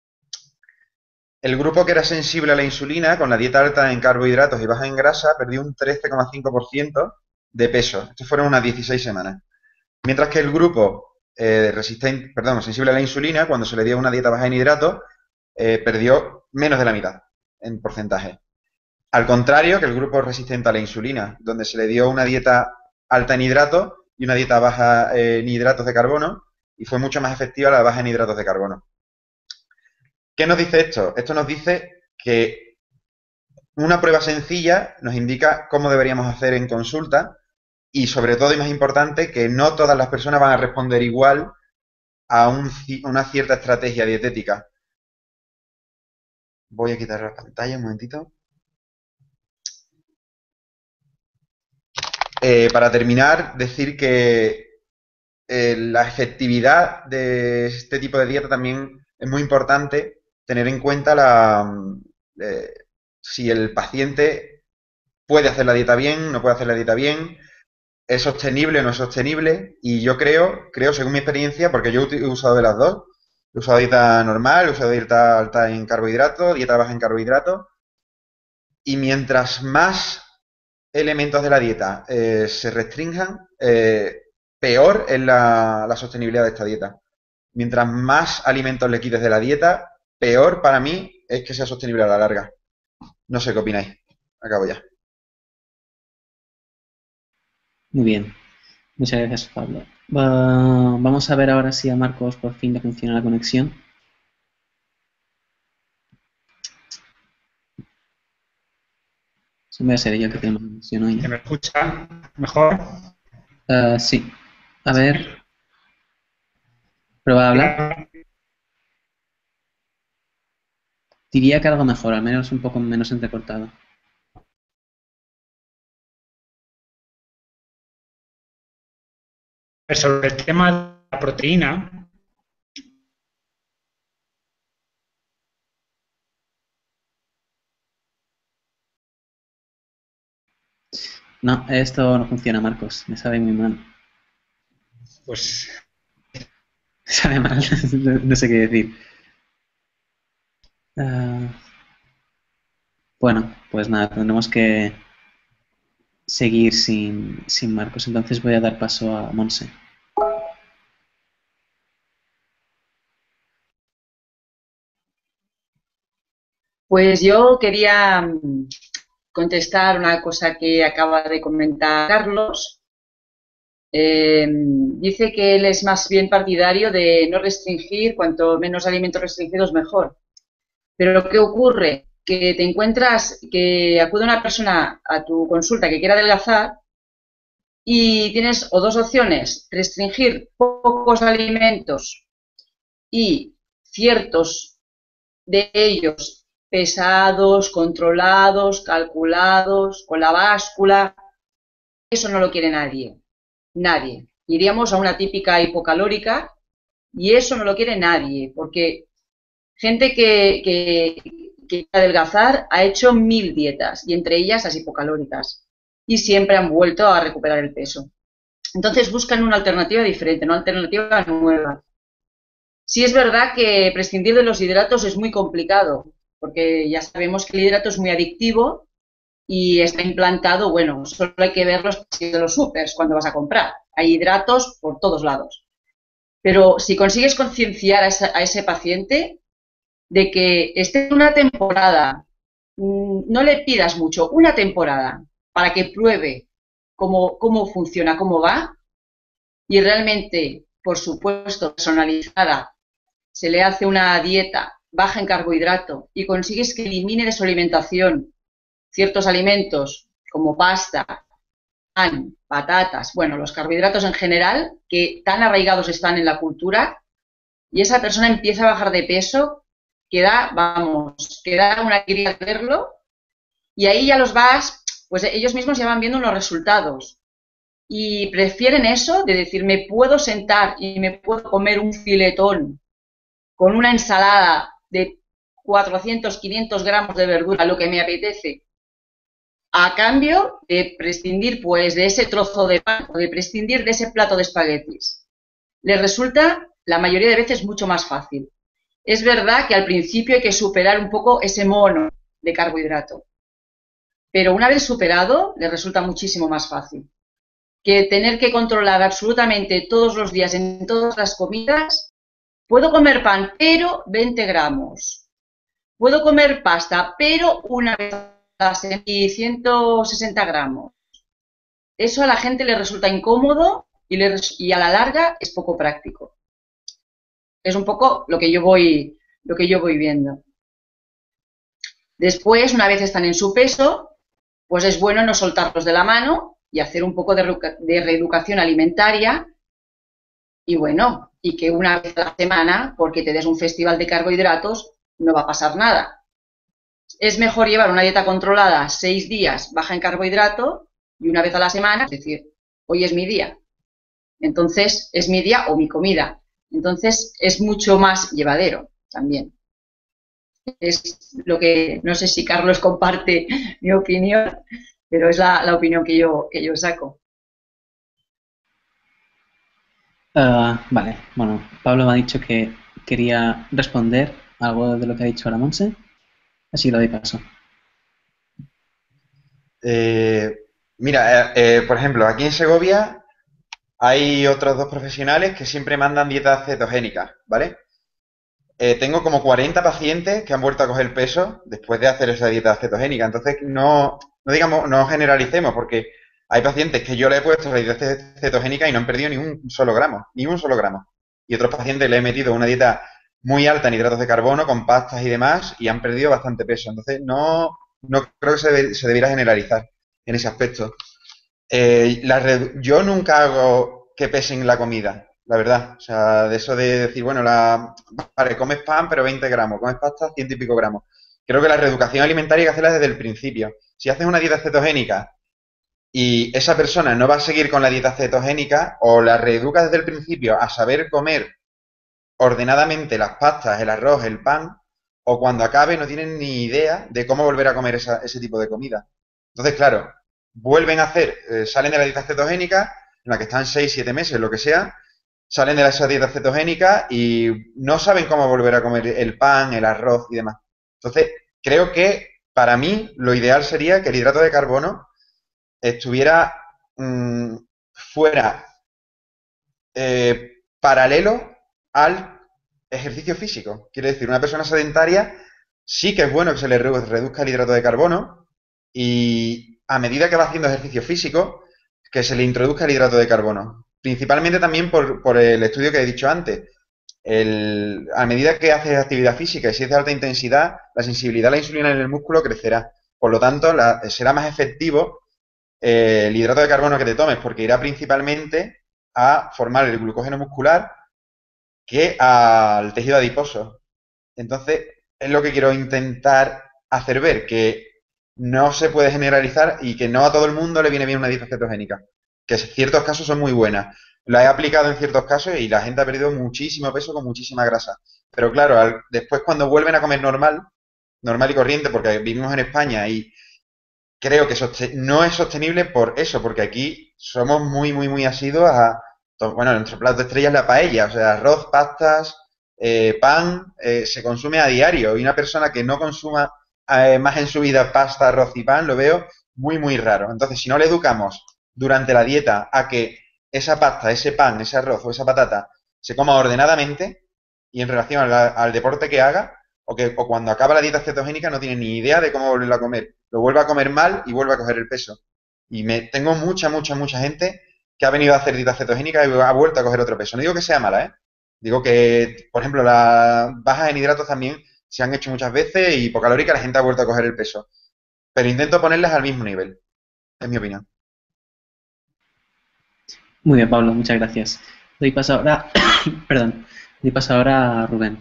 El grupo que era sensible a la insulina, con la dieta alta en carbohidratos y baja en grasa, perdió un 13,5% de peso. Esto fueron unas 16 semanas. Mientras que el grupo sensible a la insulina, cuando se le dio una dieta baja en hidratos, perdió menos de la mitad en porcentaje. Al contrario que el grupo resistente a la insulina, donde se le dio una dieta alta en hidratos y una dieta baja en hidratos de carbono, y fue mucho más efectiva la baja en hidratos de carbono. ¿Qué nos dice esto? Esto nos dice que una prueba sencilla nos indica cómo deberíamos hacer en consulta y, sobre todo y más importante, que no todas las personas van a responder igual a una cierta estrategia dietética. Voy a quitar la pantalla un momentito. Para terminar, decir que la efectividad de este tipo de dieta también es muy importante tener en cuenta si el paciente puede hacer la dieta bien, no puede hacer la dieta bien, es sostenible o no es sostenible. Y yo creo según mi experiencia, porque yo he usado de las dos, he usado dieta normal, he usado dieta alta en carbohidratos, dieta baja en carbohidratos, y mientras más elementos de la dieta se restrinjan, peor es la sostenibilidad de esta dieta. Mientras más alimentos le quites de la dieta, peor para mí es que sea sostenible a la larga. No sé qué opináis. Acabo ya. Muy bien. Muchas gracias, Pablo. Vamos a ver ahora si a Marcos por fin le funciona la conexión. Voy a ser yo que tenemos conexión hoy. ¿Se me escucha mejor? Sí. A ver. ¿Prueba a hablar? Diría que algo mejor, al menos un poco menos entrecortado. Sobre el tema de la proteína, No, esto no funciona, Marcos. Me sabe muy mal. pues Me sabe mal, no sé qué decir. Bueno, pues nada, tendremos que seguir sin Marcos. Entonces voy a dar paso a Monse. Pues yo quería contestar una cosa que acaba de comentar Carlos. Dice que él es más bien partidario de no restringir, cuanto menos alimentos restringidos mejor. Pero ¿qué ocurre? que te encuentras que acude una persona a tu consulta que quiera adelgazar y tienes o dos opciones, restringir pocos alimentos y ciertos de ellos pesados, controlados, calculados, con la báscula. Eso no lo quiere nadie, nadie. Iríamos a una típica hipocalórica y eso no lo quiere nadie, porque gente que quiere adelgazar ha hecho 1000 dietas y entre ellas las hipocalóricas y siempre han vuelto a recuperar el peso. Entonces buscan una alternativa diferente, una alternativa nueva. Sí es verdad que prescindir de los hidratos es muy complicado, porque ya sabemos que el hidrato es muy adictivo y está implantado, bueno, solo hay que ver los precios de los supers cuando vas a comprar. Hay hidratos por todos lados. Pero si consigues concienciar a ese paciente de que esté una temporada, no le pidas mucho, una temporada, para que pruebe cómo funciona, cómo va, y realmente, por supuesto, personalizada, se le hace una dieta baja en carbohidrato y consigues que elimine de su alimentación ciertos alimentos como pasta, pan, patatas, bueno, los carbohidratos en general, que tan arraigados están en la cultura, y esa persona empieza a bajar de peso, que da una alegría verlo, y ahí ya los vas, pues ellos mismos ya van viendo los resultados. Y prefieren eso, de decir, me puedo sentar y me puedo comer un filetón con una ensalada de 400, 500 gramos de verdura, lo que me apetece, a cambio de prescindir pues de ese trozo de pan o de prescindir de ese plato de espaguetis. Les resulta la mayoría de veces mucho más fácil. Es verdad que al principio hay que superar un poco ese mono de carbohidrato, pero una vez superado les resulta muchísimo más fácil que tener que controlar absolutamente todos los días en todas las comidas. Puedo comer pan, pero 20 gramos. Puedo comer pasta, pero una vez a la semana y 160 gramos. Eso a la gente le resulta incómodo y a la larga es poco práctico. Es un poco lo que yo voy viendo. Después, una vez están en su peso, pues es bueno no soltarlos de la mano y hacer un poco de reeducación alimentaria. Y bueno, y que una vez a la semana, porque te des un festival de carbohidratos, no va a pasar nada. Es mejor llevar una dieta controlada 6 días, baja en carbohidrato, y una vez a la semana, es decir, hoy es mi día. Entonces, es mi día o mi comida. Entonces, es mucho más llevadero también. Es lo que, no sé si Carlos comparte mi opinión, pero es la opinión que yo saco. Vale, bueno, Pablo me ha dicho que quería responder algo de lo que ha dicho ahora Monse, así lo doy paso. Mira, por ejemplo, aquí en Segovia hay otros 2 profesionales que siempre mandan dietas cetogénicas, ¿vale? Tengo como 40 pacientes que han vuelto a coger peso después de hacer esa dieta cetogénica. Entonces, no generalicemos, porque hay pacientes que yo le he puesto la dieta cetogénica y no han perdido ni un solo gramo. Y otros pacientes le he metido una dieta muy alta en hidratos de carbono, con pastas y demás, y han perdido bastante peso. Entonces, no creo que se debiera generalizar en ese aspecto. Yo nunca hago que pesen la comida, la verdad. O sea, de eso de decir, bueno, vale, comes pan, pero 20 gramos, comes pasta, 100 y pico gramos. Creo que la reeducación alimentaria hay que hacerla desde el principio. Si haces una dieta cetogénica y esa persona no va a seguir con la dieta cetogénica, o la reeducas desde el principio a saber comer ordenadamente las pastas, el arroz, el pan, o cuando acabe no tienen ni idea de cómo volver a comer ese tipo de comida. Entonces, claro, vuelven a salen de la dieta cetogénica, en la que están 6, 7 meses, lo que sea, salen de esa dieta cetogénica y no saben cómo volver a comer el pan, el arroz y demás. Entonces, creo que para mí lo ideal sería que el hidrato de carbono estuviera fuera paralelo al ejercicio físico. Quiere decir, una persona sedentaria sí que es bueno que se le reduzca el hidrato de carbono, y a medida que va haciendo ejercicio físico, que se le introduzca el hidrato de carbono. Principalmente también por el estudio que he dicho antes. a medida que haces actividad física y si es de alta intensidad, la sensibilidad a la insulina en el músculo crecerá. Por lo tanto, será más efectivo el hidrato de carbono que te tomes, porque irá principalmente a formar el glucógeno muscular que al tejido adiposo. Entonces, es lo que quiero intentar hacer ver, que no se puede generalizar y que no a todo el mundo le viene bien una dieta cetogénica, que en ciertos casos son muy buenas. La he aplicado en ciertos casos y la gente ha perdido muchísimo peso con muchísima grasa. Pero claro, después cuando vuelven a comer normal y corriente, porque vivimos en España y creo que no es sostenible por eso, porque aquí somos muy, muy, muy asiduos a, bueno, nuestro plato de estrella es la paella, o sea, arroz, pastas, pan, se consume a diario y una persona que no consuma más en su vida pasta, arroz y pan, lo veo muy, muy raro. Entonces, si no le educamos durante la dieta a que esa pasta, ese pan, ese arroz o esa patata se coma ordenadamente y en relación al deporte que haga, o cuando acaba la dieta cetogénica no tiene ni idea de cómo volverlo a comer. Lo vuelve a comer mal y vuelve a coger el peso. Y tengo mucha gente que ha venido a hacer dieta cetogénica y ha vuelto a coger otro peso. No digo que sea mala, ¿eh? Digo que, por ejemplo, las bajas en hidratos también se han hecho muchas veces y hipocalórica la gente ha vuelto a coger el peso. Pero intento ponerlas al mismo nivel, es mi opinión. Muy bien, Pablo, muchas gracias. Doy paso ahora, perdón, doy paso ahora a Rubén.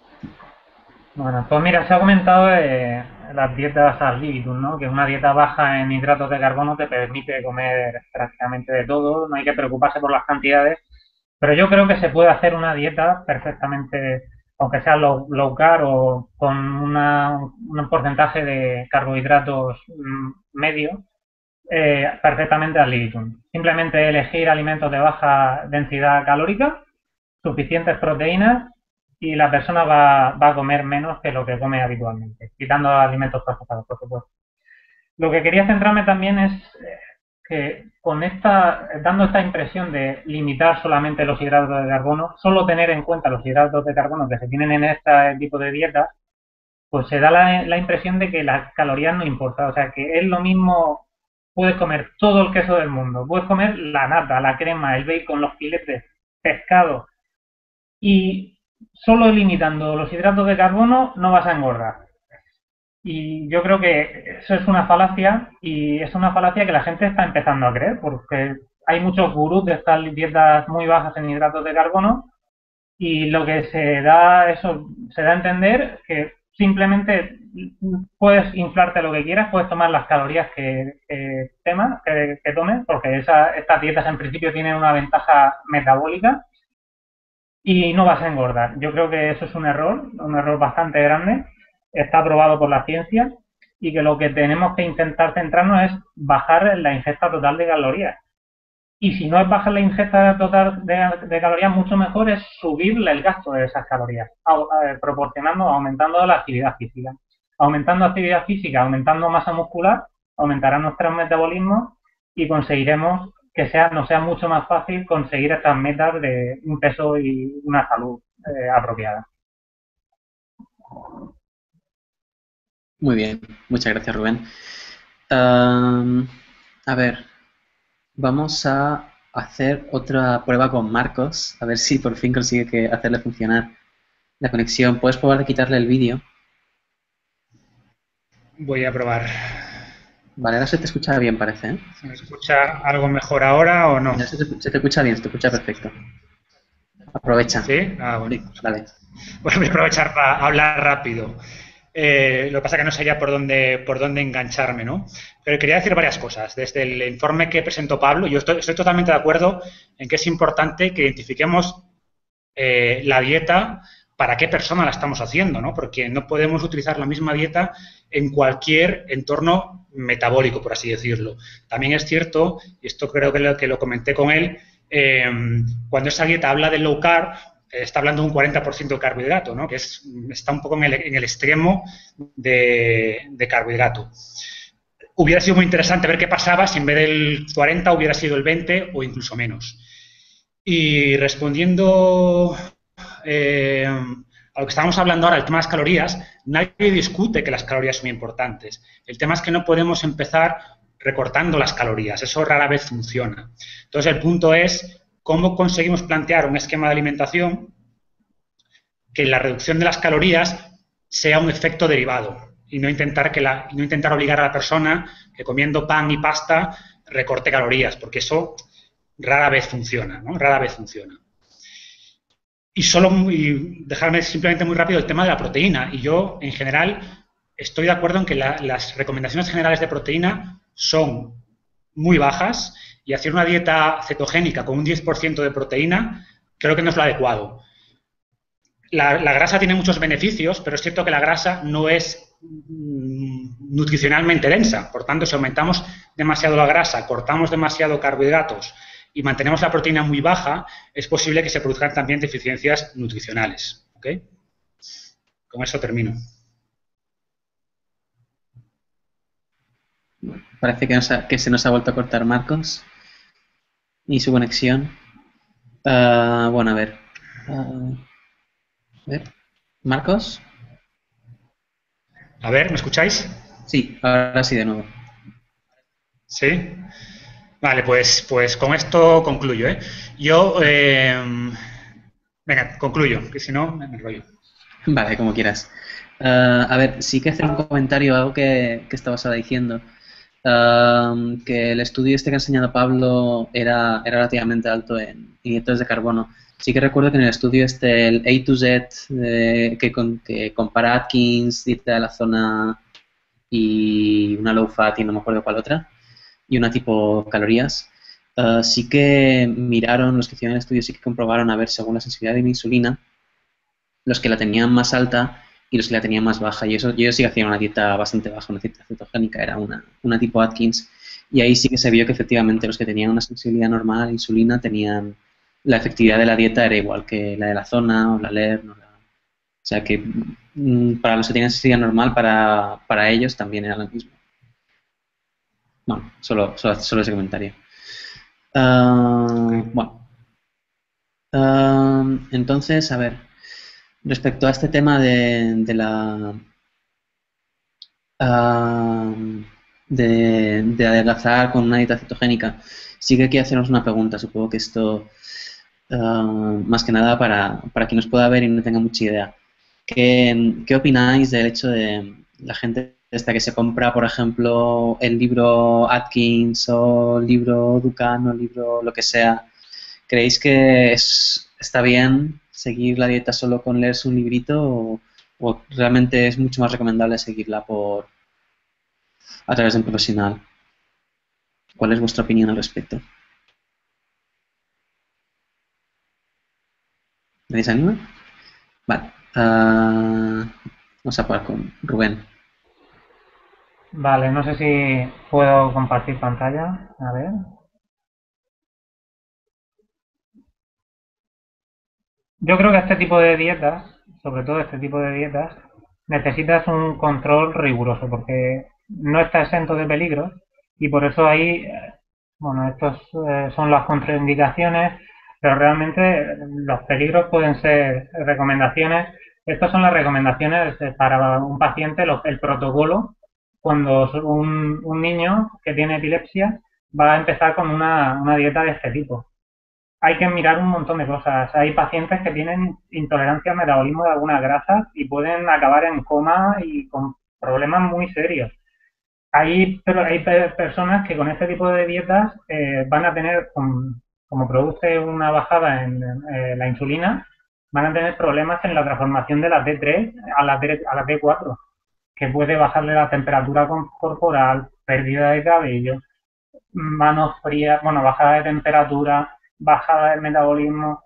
Bueno, pues mira, se ha comentado las dietas ad libitum, ¿no? Que una dieta baja en hidratos de carbono te permite comer prácticamente de todo, no hay que preocuparse por las cantidades, pero yo creo que se puede hacer una dieta perfectamente, aunque sea low carb o con un porcentaje de carbohidratos medio, perfectamente ad libitum. Simplemente elegir alimentos de baja densidad calórica, suficientes proteínas, y la persona va a comer menos que lo que come habitualmente, quitando alimentos procesados, por supuesto. Lo que quería centrarme también es que dando esta impresión de limitar solamente los hidratos de carbono, solo tener en cuenta los hidratos de carbono que se tienen en este tipo de dietas, pues se da la impresión de que las calorías no importan. O sea, que es lo mismo, puedes comer todo el queso del mundo, puedes comer la nata, la crema, el bacon, los filetes, pescado, y solo limitando los hidratos de carbono no vas a engordar. Y yo creo que eso es una falacia, y es una falacia que la gente está empezando a creer, porque hay muchos gurús de estas dietas muy bajas en hidratos de carbono, y lo que se da a entender que simplemente puedes inflarte lo que quieras, puedes tomar las calorías que tomes, porque estas dietas en principio tienen una ventaja metabólica, y no vas a engordar. Yo creo que eso es un error bastante grande, está probado por la ciencia, y que lo que tenemos que intentar centrarnos es bajar la ingesta total de calorías. Y si no es bajar la ingesta total de calorías, mucho mejor es subirle el gasto de esas calorías, aumentando la actividad física. Aumentando actividad física, aumentando masa muscular, aumentará nuestro metabolismo y conseguiremos que nos sea mucho más fácil conseguir estas metas de un peso y una salud apropiada. Muy bien, muchas gracias, Rubén. A ver, vamos a hacer otra prueba con Marcos, a ver si por fin consigue hacerle funcionar la conexión. ¿Puedes probar de quitarle el vídeo? Voy a probar. Vale, ahora se te escucha bien, parece, ¿eh? ¿Se me escucha algo mejor ahora o no? Ya se te escucha bien, se te escucha perfecto. Aprovecha. ¿Sí? Ah, bueno. Sí, dale. Bueno, voy a aprovechar para hablar rápido. Lo que pasa es que no sabía por dónde engancharme, ¿no? Pero quería decir varias cosas. Desde el informe que presentó Pablo, yo estoy totalmente de acuerdo en que es importante que identifiquemos la dieta para qué persona la estamos haciendo, ¿no? Porque no podemos utilizar la misma dieta en cualquier entorno metabólico, por así decirlo. También es cierto, y esto creo que lo comenté con él, cuando esa dieta habla de low carb, está hablando de un 40% de carbohidrato, ¿no? Que está un poco en el extremo de carbohidrato. Hubiera sido muy interesante ver qué pasaba si en vez del 40 hubiera sido el 20 o incluso menos. Y respondiendo a lo que estábamos hablando ahora, el tema de las calorías, nadie discute que las calorías son importantes. El tema es que no podemos empezar recortando las calorías. Eso rara vez funciona. Entonces, el punto es cómo conseguimos plantear un esquema de alimentación que la reducción de las calorías sea un efecto derivado y no intentar, no intentar obligar a la persona que comiendo pan y pasta recorte calorías, porque eso rara vez funciona, ¿no? Rara vez funciona. Y dejarme simplemente muy rápido el tema de la proteína. Y yo, en general, estoy de acuerdo en que las recomendaciones generales de proteína son muy bajas y hacer una dieta cetogénica con un 10% de proteína creo que no es lo adecuado. La grasa tiene muchos beneficios, pero es cierto que la grasa no es nutricionalmente densa. Por tanto, si aumentamos demasiado la grasa, cortamos demasiado carbohidratos y mantenemos la proteína muy baja, es posible que se produzcan también deficiencias nutricionales. ¿Ok? Con eso termino. Parece que se nos ha vuelto a cortar Marcos y su conexión. Bueno, a ver. ¿Marcos? A ver, ¿me escucháis? Sí, ahora sí de nuevo. ¿Sí? Vale, pues con esto concluyo, ¿eh? Yo, venga, concluyo, que si no me enrollo. Vale, como quieras. A ver, sí que hacer un comentario a algo que estabas ahora diciendo. Que el estudio este que ha enseñado Pablo era relativamente alto en hidratos de carbono. Sí que recuerdo que en el estudio este, el A to Z, que compara Atkins, dieta de la zona y una low fat y no me acuerdo cuál otra, y una tipo calorías, sí que miraron, los que hicieron el estudio sí que comprobaron a ver según la sensibilidad de la insulina, los que la tenían más alta y los que la tenían más baja. Y ellos sí que hacían una dieta bastante baja, una dieta cetogénica, era una tipo Atkins. Y ahí sí que se vio que efectivamente los que tenían una sensibilidad normal a la insulina tenían la efectividad de la dieta era igual que la de la zona o la LER. O sea que para los que tenían sensibilidad normal, para ellos también era lo mismo. Bueno, solo ese comentario. Bueno. Entonces, a ver. Respecto a este tema de adelgazar con una dieta cetogénica, sí que quiero hacernos una pregunta. Supongo que esto, más que nada, para quien nos pueda ver y no tenga mucha idea. ¿Qué opináis del hecho de la gente esta que se compra, por ejemplo, el libro Atkins o el libro Dukan o el libro lo que sea? ¿Creéis que está bien seguir la dieta solo con leerse un librito o realmente es mucho más recomendable seguirla a través de un profesional? ¿Cuál es vuestra opinión al respecto? ¿Nadie se anima? Vale. Vamos a probar con Rubén. Vale, no sé si puedo compartir pantalla. A ver. Yo creo que este tipo de dietas, sobre todo este tipo de dietas, necesitas un control riguroso porque no está exento de peligros y por eso ahí, bueno, estos son las contraindicaciones, pero realmente los peligros pueden ser recomendaciones. Estas son las recomendaciones para un paciente, el protocolo, cuando un niño que tiene epilepsia va a empezar con una dieta de este tipo. Hay que mirar un montón de cosas. Hay pacientes que tienen intolerancia al metabolismo de algunas grasas y pueden acabar en coma y con problemas muy serios. Pero hay personas que con este tipo de dietas van a tener, como produce una bajada en la insulina, van a tener problemas en la transformación de la T3 a la T4, que puede bajarle la temperatura corporal, pérdida de cabello, manos frías, bueno, bajada de temperatura, bajada del metabolismo,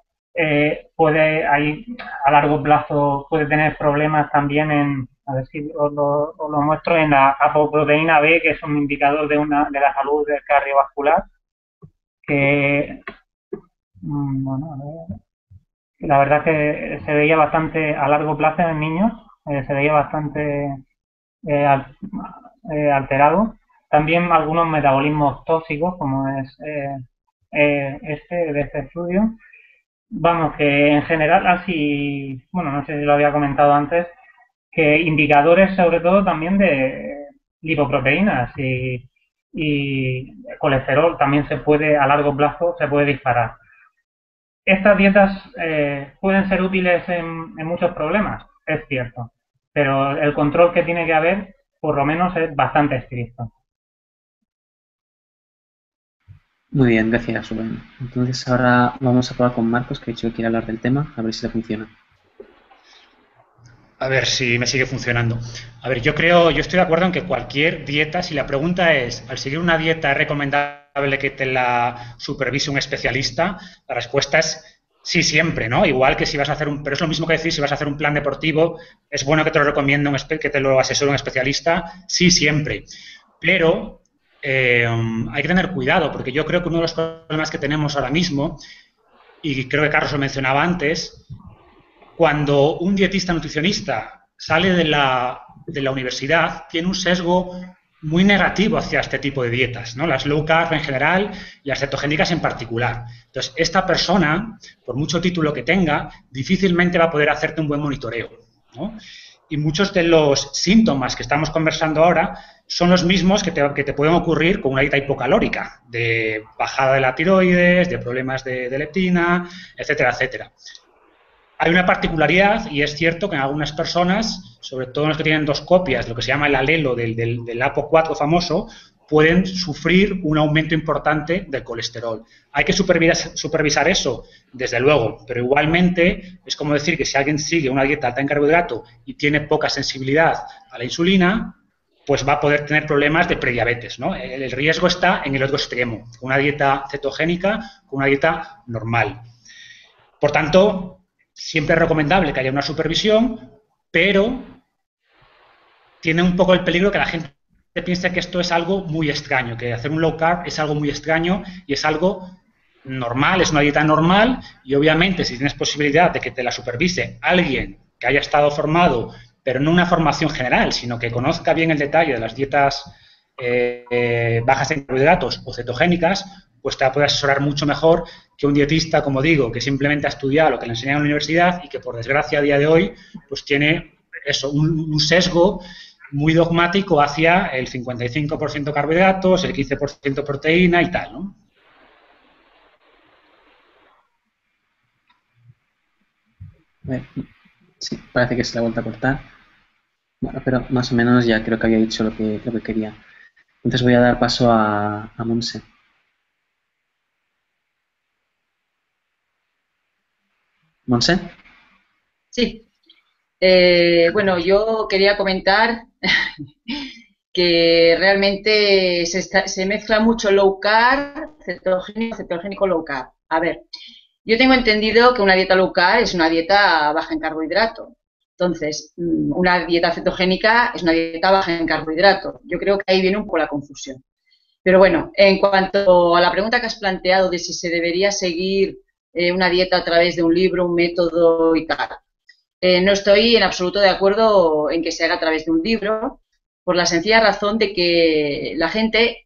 a largo plazo puede tener problemas también a ver si os lo muestro, en la apoproteína B, que es un indicador de la salud cardiovascular, que, bueno, la verdad es que se veía bastante a largo plazo en niños, se veía bastante alterado. También algunos metabolismos tóxicos, como es de este estudio. Vamos, que en general, así, bueno, no sé si lo había comentado antes, que indicadores sobre todo también de lipoproteínas y colesterol también a largo plazo se puede disparar. estas dietas pueden ser útiles en muchos problemas, es cierto, pero el control que tiene que haber, por lo menos, es bastante estricto. Muy bien, gracias, Rubén. Entonces ahora vamos a probar con Marcos, que ha dicho que quiere hablar del tema, a ver si le funciona. A ver si me sigue funcionando. A ver, yo estoy de acuerdo en que cualquier dieta, si la pregunta es, al seguir una dieta es recomendable que te la supervise un especialista, la respuesta es sí siempre, ¿no? Igual que si vas a hacer pero es lo mismo que decir si vas a hacer un plan deportivo, es bueno que te lo recomiende que te lo asesore un especialista, sí siempre. Pero hay que tener cuidado, porque yo creo que uno de los problemas que tenemos ahora mismo, y creo que Carlos lo mencionaba antes, cuando un dietista nutricionista sale de la universidad, tiene un sesgo muy negativo hacia este tipo de dietas, ¿no? Las low carb en general y las cetogénicas en particular. Entonces, esta persona, por mucho título que tenga, difícilmente va a poder hacerte un buen monitoreo, ¿no? Y muchos de los síntomas que estamos conversando ahora son los mismos que te pueden ocurrir con una dieta hipocalórica, de bajada de la tiroides, de problemas de leptina, etcétera, etcétera. Hay una particularidad, y es cierto que en algunas personas, sobre todo en los que tienen dos copias, lo que se llama el alelo del APO4 famoso, pueden sufrir un aumento importante del colesterol. ¿Hay que supervisar eso? Desde luego, pero igualmente es como decir que si alguien sigue una dieta alta en carbohidrato y tiene poca sensibilidad a la insulina, pues va a poder tener problemas de prediabetes, ¿no? El riesgo está en el otro extremo, con una dieta cetogénica, con una dieta normal. Por tanto, siempre es recomendable que haya una supervisión, pero tiene un poco el peligro que la gente piense que esto es algo muy extraño, que hacer un low carb es algo muy extraño y es algo normal, es una dieta normal, y obviamente si tienes posibilidad de que te la supervise alguien que haya estado formado, pero no una formación general, sino que conozca bien el detalle de las dietas bajas en carbohidratos o cetogénicas, pues te va a poder asesorar mucho mejor que un dietista, como digo, que simplemente ha estudiado lo que le enseñan en la universidad y que, por desgracia, a día de hoy, pues tiene eso, un sesgo muy dogmático hacia el 55% carbohidratos, el 15% proteína y tal, ¿no? A ver, sí, parece que se le ha vuelto a cortar. Bueno, pero más o menos ya creo que había dicho lo que quería. Entonces voy a dar paso a Monse. ¿Monse? Sí. Bueno, yo quería comentar que realmente se mezcla mucho low carb, cetogénico low carb. A ver, yo tengo entendido que una dieta low carb es una dieta baja en carbohidrato. Entonces, una dieta cetogénica es una dieta baja en carbohidrato. Yo creo que ahí viene un poco la confusión. Pero bueno, en cuanto a la pregunta que has planteado de si se debería seguir una dieta a través de un libro, un método y tal, no estoy en absoluto de acuerdo en que se haga a través de un libro, por la sencilla razón de que la gente,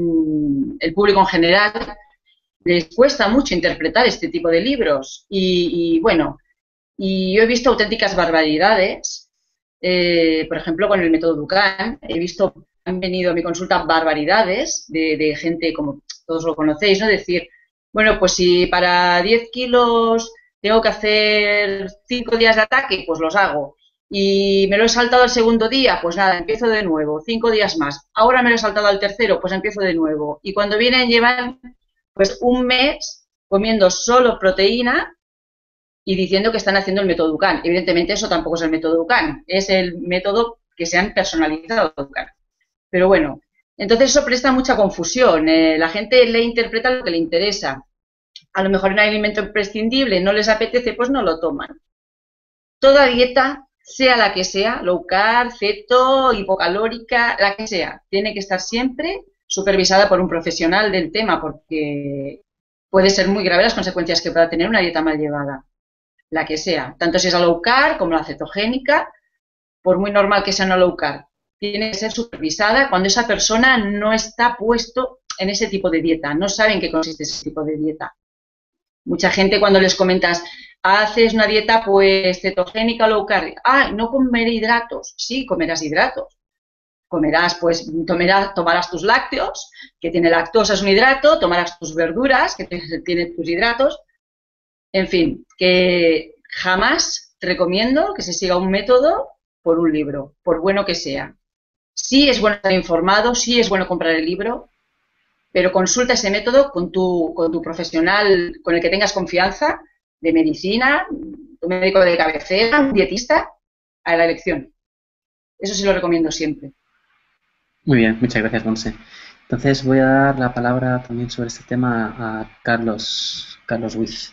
el público en general, les cuesta mucho interpretar este tipo de libros. Y bueno, y yo he visto auténticas barbaridades, por ejemplo, con el método Dukan, han venido a mi consulta barbaridades de gente, como todos lo conocéis, ¿no? Decir, bueno, pues si para 10 kilos tengo que hacer 5 días de ataque, pues los hago. Y me lo he saltado al segundo día, pues nada, empiezo de nuevo, 5 días más. Ahora me lo he saltado al tercero, pues empiezo de nuevo. Y cuando vienen llevan pues un mes comiendo solo proteína y diciendo que están haciendo el método Dukan. Evidentemente eso tampoco es el método Dukan, es el método que se han personalizado Dukan. Pero bueno, entonces eso presta mucha confusión. La gente le interpreta lo que le interesa. A lo mejor un alimento imprescindible no les apetece, pues no lo toman. Toda dieta, sea la que sea, low carb, ceto, hipocalórica, la que sea, tiene que estar siempre supervisada por un profesional del tema, porque puede ser muy grave las consecuencias que pueda tener una dieta mal llevada, la que sea, tanto si es la low carb como la cetogénica, por muy normal que sea una low carb, tiene que ser supervisada cuando esa persona no está puesto en ese tipo de dieta, no sabe en qué consiste ese tipo de dieta. Mucha gente cuando les comentas, haces una dieta pues cetogénica o low carb, no comeré hidratos, sí, comerás hidratos. Comerás, pues, tomarás tus lácteos, que tiene lactosa, es un hidrato, tomarás tus verduras, que tienen tus hidratos, En fin, que jamás recomiendo que se siga un método por un libro, por bueno que sea. Sí es bueno estar informado, sí es bueno comprar el libro, pero consulta ese método con tu profesional con el que tengas confianza de medicina, tu médico de cabecera, un dietista, a la elección. Eso sí lo recomiendo siempre. Muy bien, muchas gracias, Monse. Entonces voy a dar la palabra también sobre este tema a Carlos Ruiz.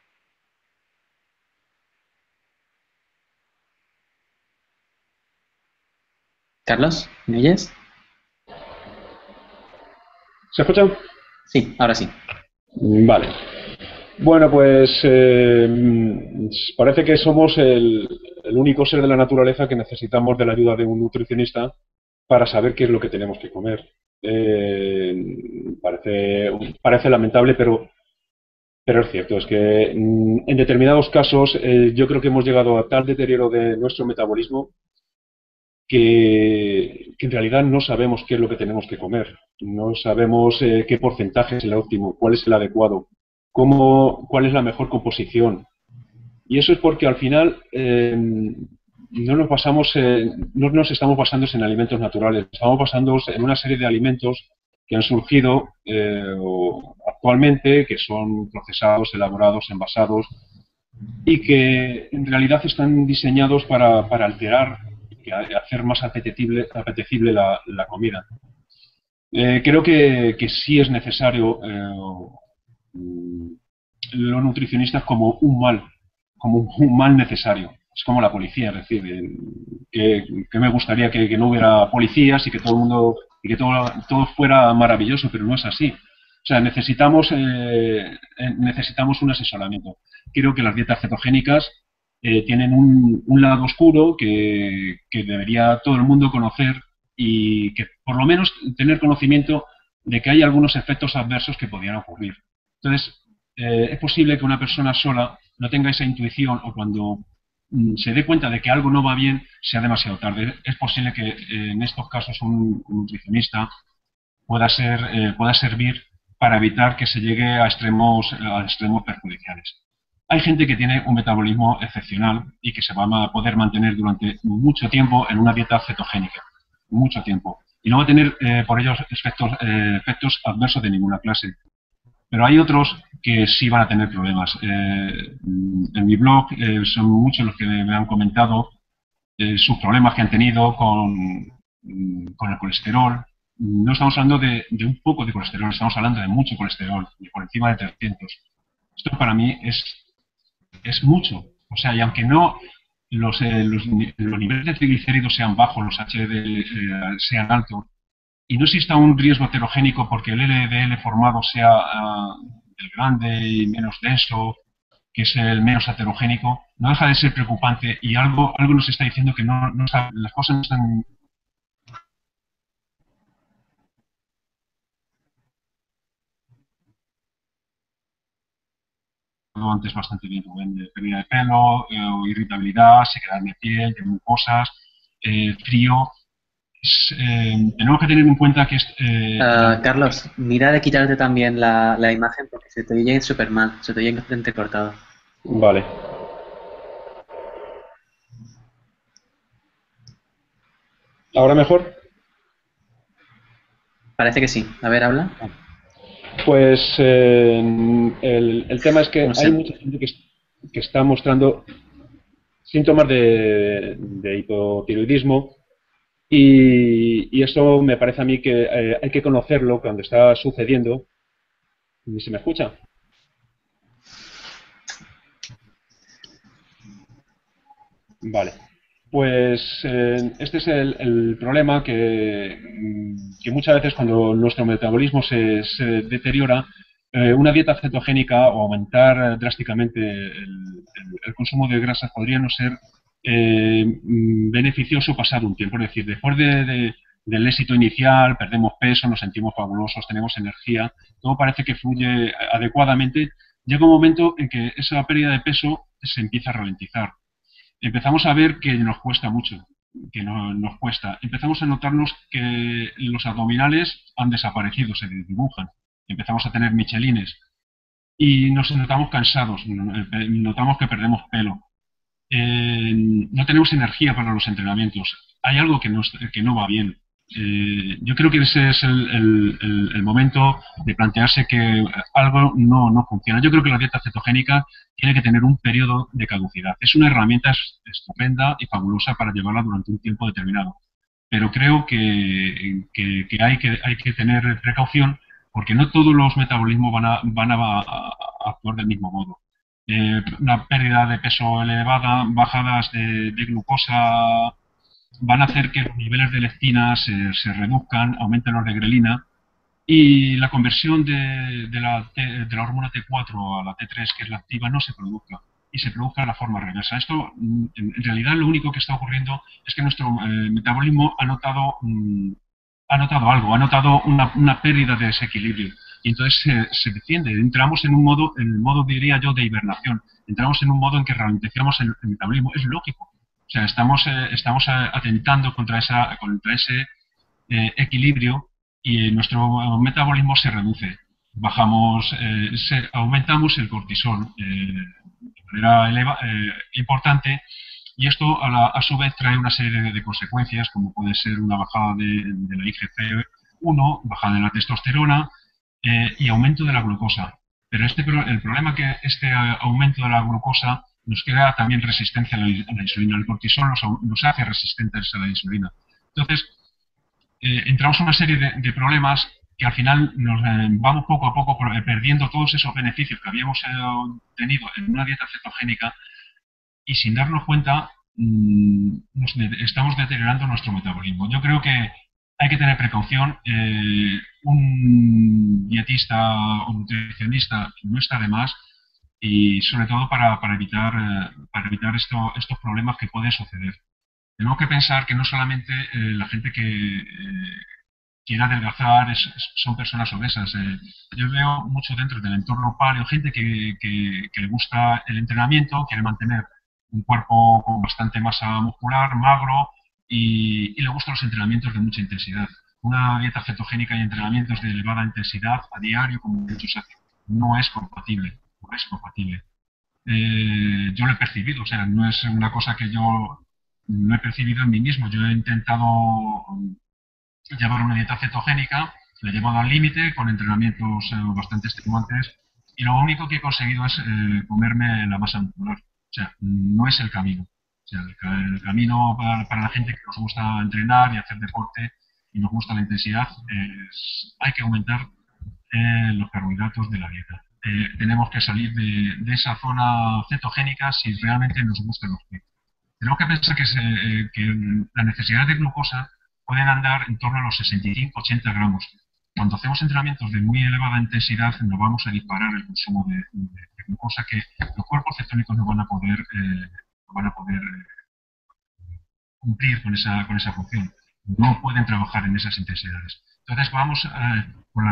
Carlos, ¿me oyes? ¿Se escucha? Sí, ahora sí. Vale. Bueno, pues parece que somos el único ser de la naturaleza que necesitamos de la ayuda de un nutricionista para saber qué es lo que tenemos que comer. Parece lamentable, pero es cierto. Es que en determinados casos yo creo que hemos llegado a tal deterioro de nuestro metabolismo que en realidad no sabemos qué es lo que tenemos que comer. No sabemos qué porcentaje es el óptimo, cuál es el adecuado, cuál es la mejor composición. Y eso es porque al final no nos estamos basando en alimentos naturales, estamos basando en una serie de alimentos que han surgido actualmente, que son procesados, elaborados, envasados y que en realidad están diseñados para alterar y hacer más apetecible la comida. Creo que sí es necesario los nutricionistas como un mal necesario. Es como la policía, es decir, que me gustaría que no hubiera policías y que todo el mundo y que todo fuera maravilloso, pero no es así. O sea, necesitamos un asesoramiento. Creo que las dietas cetogénicas tienen un lado oscuro que debería todo el mundo conocer y que por lo menos tener conocimiento de que hay algunos efectos adversos que podrían ocurrir. Entonces, es posible que una persona sola no tenga esa intuición o cuando se dé cuenta de que algo no va bien sea demasiado tarde. Es posible que en estos casos un nutricionista pueda servir para evitar que se llegue a extremos perjudiciales. Hay gente que tiene un metabolismo excepcional y que se va a poder mantener durante mucho tiempo en una dieta cetogénica, mucho tiempo, y no va a tener por ello efectos adversos de ninguna clase. Pero hay otros que sí van a tener problemas. En mi blog son muchos los que me han comentado sus problemas que han tenido con el colesterol. No estamos hablando de un poco de colesterol, estamos hablando de mucho colesterol, de por encima de 300. Esto para mí es mucho. O sea, y aunque no los niveles de triglicéridos sean bajos, los HDL sean altos, y no exista un riesgo heterogénico porque el LDL formado sea el grande y menos denso, que es el menos heterogénico, no deja de ser preocupante y algo nos está diciendo que las cosas no están antes bastante bien, de pérdida de pelo, irritabilidad, sequedad de piel, de mucosas, frío. Tenemos que tener en cuenta que Carlos, mira de quitarte también la imagen porque se te oye súper mal, se te oye entrecortado. Vale. ¿Ahora mejor? Parece que sí. A ver, habla. Pues el tema es que No sé. hay mucha gente que está mostrando síntomas de hipotiroidismo y eso me parece a mí que hay que conocerlo cuando está sucediendo. ¿Y se me escucha? Vale. Pues este es el problema que muchas veces cuando nuestro metabolismo se deteriora, una dieta cetogénica o aumentar drásticamente el consumo de grasas podría no ser beneficioso pasado un tiempo. Es decir, después del éxito inicial, perdemos peso, nos sentimos fabulosos, tenemos energía, todo parece que fluye adecuadamente. Llega un momento en que esa pérdida de peso se empieza a ralentizar. Empezamos a ver que nos cuesta mucho, que nos cuesta. Empezamos a notarnos que los abdominales han desaparecido, se dibujan. Empezamos a tener michelines. y nos notamos cansados, notamos que perdemos pelo. No tenemos energía para los entrenamientos. Hay algo que no va bien. Yo creo que ese es el momento de plantearse que algo no funciona. Yo creo que la dieta cetogénica tiene que tener un periodo de caducidad. Es una herramienta estupenda y fabulosa para llevarla durante un tiempo determinado. Pero creo que hay que tener precaución porque no todos los metabolismos van a actuar del mismo modo. Una pérdida de peso elevada, bajadas de glucosa van a hacer que los niveles de leptina se reduzcan, aumenten los de grelina y la conversión de la hormona T4 a la T3, que es la activa, no se produzca y se produzca de la forma reversa. Esto, en realidad, lo único que está ocurriendo es que nuestro metabolismo ha notado algo, ha notado una pérdida de desequilibrio y entonces se defiende. Entramos en el modo, diría yo, de hibernación. Entramos en un modo en que ralentizamos el metabolismo. Es lógico. O sea, estamos atentando contra ese equilibrio y nuestro metabolismo se reduce. Aumentamos el cortisol de manera importante y esto a su vez trae una serie de consecuencias como puede ser una bajada de la IGF-1, bajada de la testosterona y aumento de la glucosa. Pero el problema es que este aumento de la glucosa nos crea también resistencia a la insulina. El cortisol nos hace resistentes a la insulina. Entonces, entramos en una serie de problemas que al final nos vamos poco a poco perdiendo todos esos beneficios que habíamos tenido en una dieta cetogénica y sin darnos cuenta estamos deteriorando nuestro metabolismo. Yo creo que hay que tener precaución. Un dietista o nutricionista no está de más y sobre todo para evitar estos problemas que pueden suceder. Tenemos que pensar que no solamente la gente que quiere adelgazar son personas obesas. Yo veo mucho dentro del entorno paleo gente que le gusta el entrenamiento, quiere mantener un cuerpo con bastante masa muscular, magro, y le gustan los entrenamientos de mucha intensidad. Una dieta cetogénica y entrenamientos de elevada intensidad a diario, como muchos hacen, no es compatible. No es compatible. Yo lo he percibido, o sea, no es una cosa que yo no he percibido en mí mismo. Yo he intentado llevar una dieta cetogénica, la he llevado al límite con entrenamientos bastante estimulantes y lo único que he conseguido es comerme la masa muscular. O sea, no es el camino. O sea, el camino para la gente que nos gusta entrenar y hacer deporte y nos gusta la intensidad hay que aumentar los carbohidratos de la dieta. Tenemos que salir de esa zona cetogénica si realmente nos gustan los picos. Tenemos que pensar que las necesidades de glucosa pueden andar en torno a los 65-80 gramos. Cuando hacemos entrenamientos de muy elevada intensidad, nos vamos a disparar el consumo de glucosa que los cuerpos cetónicos no van a poder cumplir con esa función. No pueden trabajar en esas intensidades. Entonces vamos a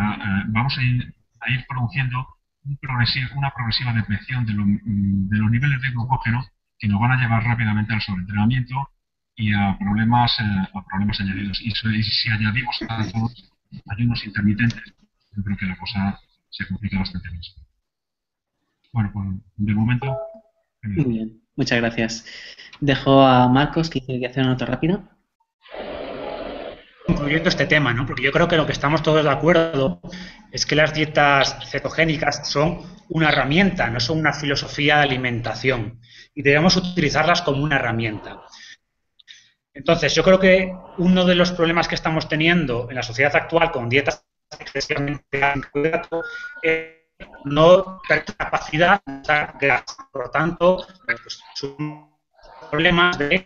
ir produciendo una progresiva depresión de los niveles de glucógeno que nos van a llevar rápidamente al sobreentrenamiento y a problemas añadidos. Y si añadimos a todos ayunos intermitentes, yo creo que la cosa se complica bastante más. Bueno, pues de momento... Muy bien, muchas gracias. Dejo a Marcos que quiere hacer una nota rápida. Concluyendo este tema, ¿no? Porque yo creo que lo que estamos todos de acuerdo es que las dietas cetogénicas son una herramienta, no son una filosofía de alimentación y debemos utilizarlas como una herramienta. Entonces, yo creo que uno de los problemas que estamos teniendo en la sociedad actual con dietas excesivamente altas es no tener capacidad de usar grasa. Por lo tanto, pues, son problemas de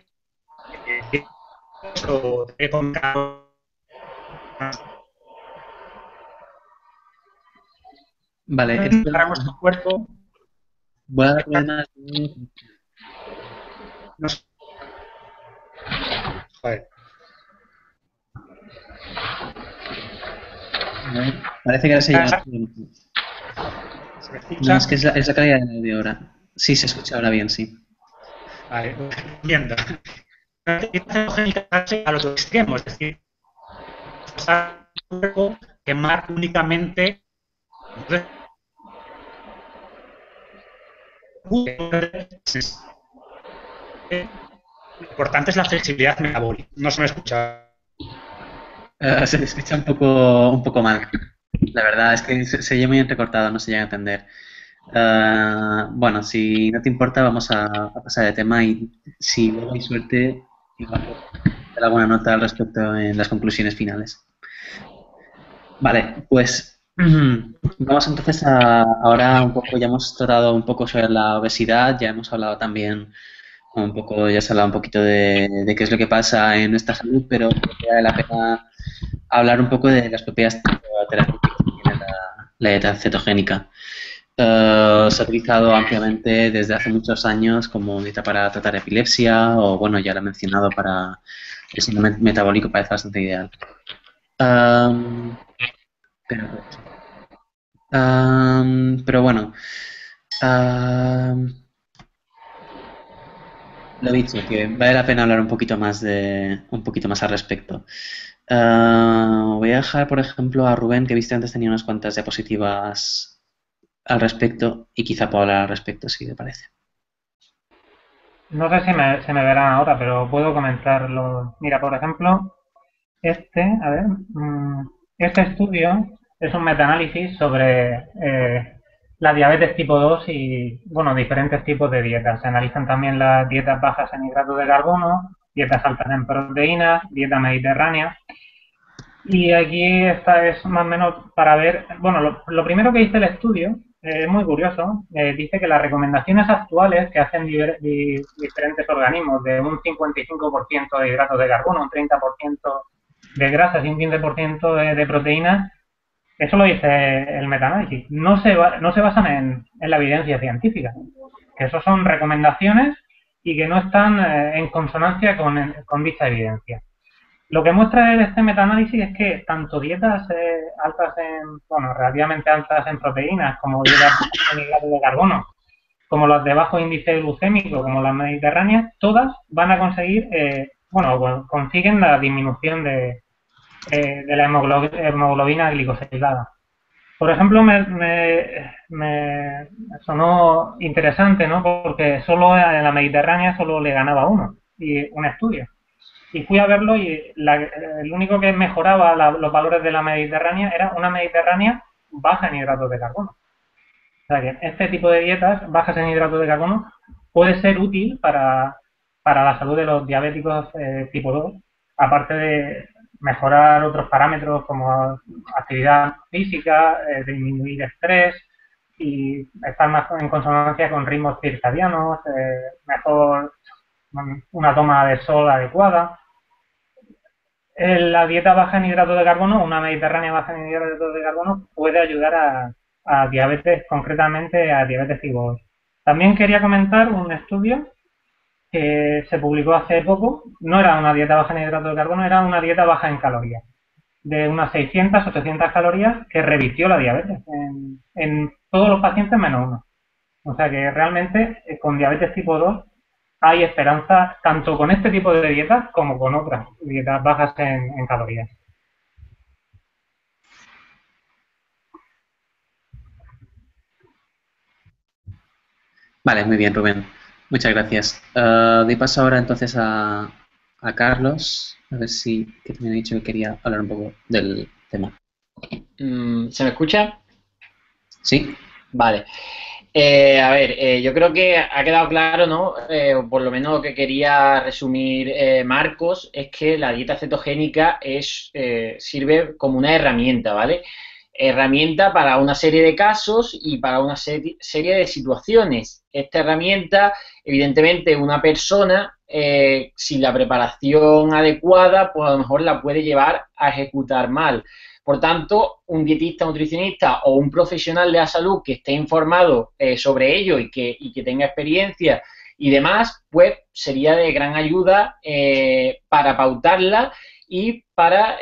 Vale, para nuestro cuerpo. voy a dar problemas. Joder. Parece que ahora se llama. ¿Se me escucha? No, es que es la calidad del audio ahora. Sí, se escucha ahora bien, sí. Vale, viendo. La dieta cetogénica a lo extremo, es decir, pasar el cuerpo, quemar únicamente. Entonces, Lo importante es la flexibilidad metabólica. No se me escucha. Se escucha un poco mal. La verdad es que se oye muy entrecortado, no se llega a entender. Bueno, si no te importa, vamos a pasar de tema y si luego hay suerte, igual dar alguna nota al respecto en las conclusiones finales. Vale, pues vamos entonces ahora un poco, ya hemos tratado un poco sobre la obesidad, ya hemos hablado también un poco, ya se ha hablado un poquito de qué es lo que pasa en nuestra salud, pero creo que vale la pena hablar un poco de las propiedades terapéuticas que tiene la dieta cetogénica. Se ha utilizado ampliamente desde hace muchos años como dieta para tratar epilepsia o, bueno, ya lo he mencionado, para el síndrome metabólico parece bastante ideal. Pero bueno, lo dicho, que vale la pena hablar un poquito más al respecto. Voy a dejar, por ejemplo, a Rubén, que viste antes tenía unas cuantas diapositivas al respecto y quizá puedo hablar al respecto, si te parece. No sé si se me verán ahora, pero puedo comentarlo. Mira, por ejemplo, este estudio es un metaanálisis sobre la diabetes tipo 2 y, bueno, diferentes tipos de dietas. Se analizan también las dietas bajas en hidratos de carbono, dietas altas en proteínas, dieta mediterránea. Y aquí esta es más o menos para ver, bueno, lo primero que dice el estudio es muy curioso. Dice que las recomendaciones actuales que hacen diferentes organismos de un 55% de hidratos de carbono, un 30% de grasas y un 15% de proteínas, eso lo dice el metaanálisis. No se basan en la evidencia científica, que eso son recomendaciones y que no están en consonancia con dicha evidencia. Lo que muestra este metaanálisis es que tanto dietas relativamente altas en proteínas, como dietas en hidratos de carbono, como las de bajo índice glucémico, como las mediterráneas, todas van a conseguir, consiguen la disminución de la hemoglobina glicosilada. Por ejemplo, me sonó interesante, ¿no? Porque solo en la Mediterránea solo le ganaba un estudio. Y fui a verlo y el único que mejoraba los valores de la Mediterránea era una Mediterránea baja en hidratos de carbono. O sea que este tipo de dietas bajas en hidratos de carbono puede ser útil para la salud de los diabéticos tipo 2, aparte de mejorar otros parámetros como actividad física, disminuir estrés y estar más en consonancia con ritmos circadianos, mejor una toma de sol adecuada. La dieta baja en hidratos de carbono, una mediterránea baja en hidratos de carbono, puede ayudar a diabetes, concretamente a diabetes tipo 2. También quería comentar un estudio que se publicó hace poco. No era una dieta baja en hidratos de carbono, era una dieta baja en calorías, de unas 600, 800 calorías, que revirtió la diabetes en todos los pacientes menos uno. O sea que realmente con diabetes tipo 2 hay esperanza tanto con este tipo de dietas como con otras dietas bajas en calorías. Vale, muy bien, Rubén. Muchas gracias. Doy paso ahora entonces a Carlos, a ver si que también he dicho que quería hablar un poco del tema. ¿Se me escucha? Sí. Vale. Yo creo que ha quedado claro, ¿no? Por lo menos lo que quería resumir Marcos es que la dieta cetogénica sirve como una herramienta, ¿vale? Herramienta para una serie de casos y para una serie de situaciones. Esta herramienta, evidentemente, una persona, sin la preparación adecuada, pues a lo mejor la puede llevar a ejecutar mal. Por tanto, un dietista, nutricionista o un profesional de la salud que esté informado sobre ello y que tenga experiencia y demás, pues sería de gran ayuda para pautarla y para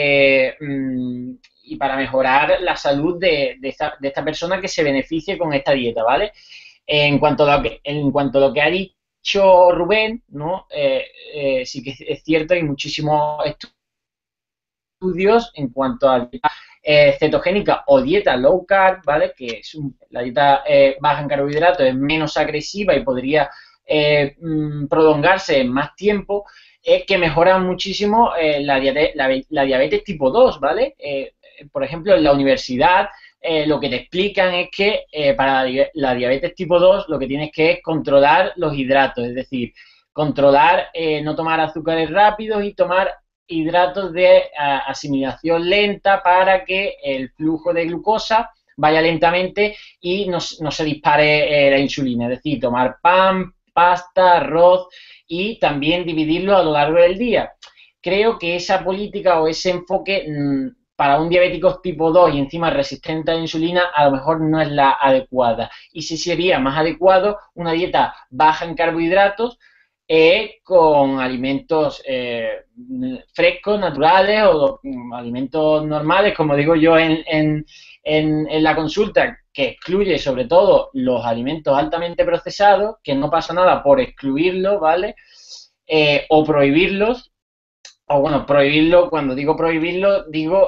mejorar la salud de esta persona que se beneficie con esta dieta, ¿vale? En cuanto a lo que ha dicho Rubén, ¿no? Sí que es cierto, hay muchísimos estudios en cuanto a cetogénica o dieta low carb, ¿vale? Que es la dieta baja en carbohidratos es menos agresiva y podría prolongarse en más tiempo, que mejoran muchísimo la diabetes tipo 2, ¿vale? Por ejemplo, en la universidad lo que te explican es que para la diabetes tipo 2 lo que tienes que es controlar los hidratos, es decir, controlar no tomar azúcares rápidos y tomar hidratos de asimilación lenta para que el flujo de glucosa vaya lentamente y no se dispare la insulina, es decir, tomar pan, pasta, arroz y también dividirlo a lo largo del día. Creo que esa política o ese enfoque para un diabético tipo 2 y encima resistente a la insulina a lo mejor no es la adecuada. Y sí sería más adecuado una dieta baja en carbohidratos con alimentos frescos, naturales o alimentos normales, como digo yo en la consulta, que excluye sobre todo los alimentos altamente procesados, que no pasa nada por excluirlos, ¿vale? O prohibirlos, o bueno, prohibirlo, cuando digo prohibirlo, digo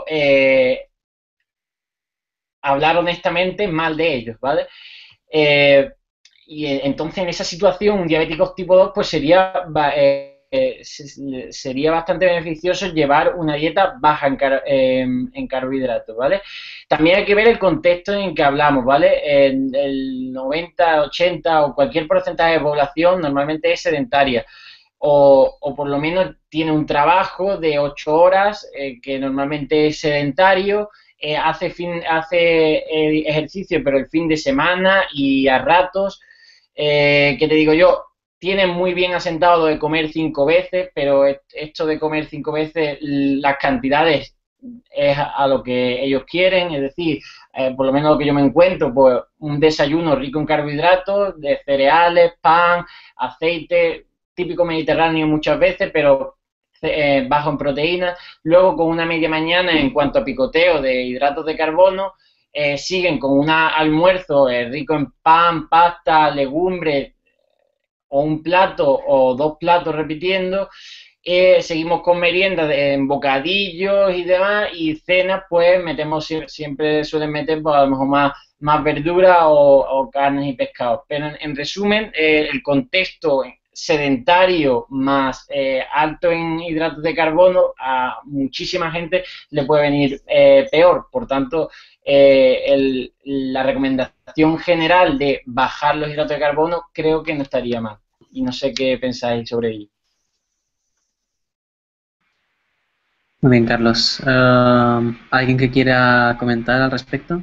hablar honestamente mal de ellos, ¿vale? Y entonces en esa situación un diabético tipo 2 pues sería bastante beneficioso llevar una dieta baja en carbohidratos, ¿vale? También hay que ver el contexto en que hablamos, ¿vale? El 90, 80 o cualquier porcentaje de población normalmente es sedentaria. O por lo menos tiene un trabajo de 8 horas que normalmente es sedentario, hace ejercicio pero el fin de semana y a ratos, ¿qué te digo yo? Tienen muy bien asentado lo de comer 5 veces, pero esto de comer 5 veces, las cantidades es a lo que ellos quieren, es decir, por lo menos lo que yo me encuentro, pues un desayuno rico en carbohidratos, de cereales, pan, aceite, típico mediterráneo muchas veces, pero bajo en proteínas. Luego con una media mañana en cuanto a picoteo de hidratos de carbono, siguen con un almuerzo rico en pan, pasta, legumbres, o un plato o 2 platos repitiendo. Seguimos con meriendas en bocadillos y demás, y cenas pues siempre suelen meter pues, a lo mejor más verduras o carnes y pescados. Pero en resumen, el contexto sedentario más alto en hidratos de carbono, a muchísima gente le puede venir peor. Por tanto, la recomendación general de bajar los hidratos de carbono creo que no estaría mal. Y no sé qué pensáis sobre ello. Muy bien, Carlos. ¿Alguien que quiera comentar al respecto?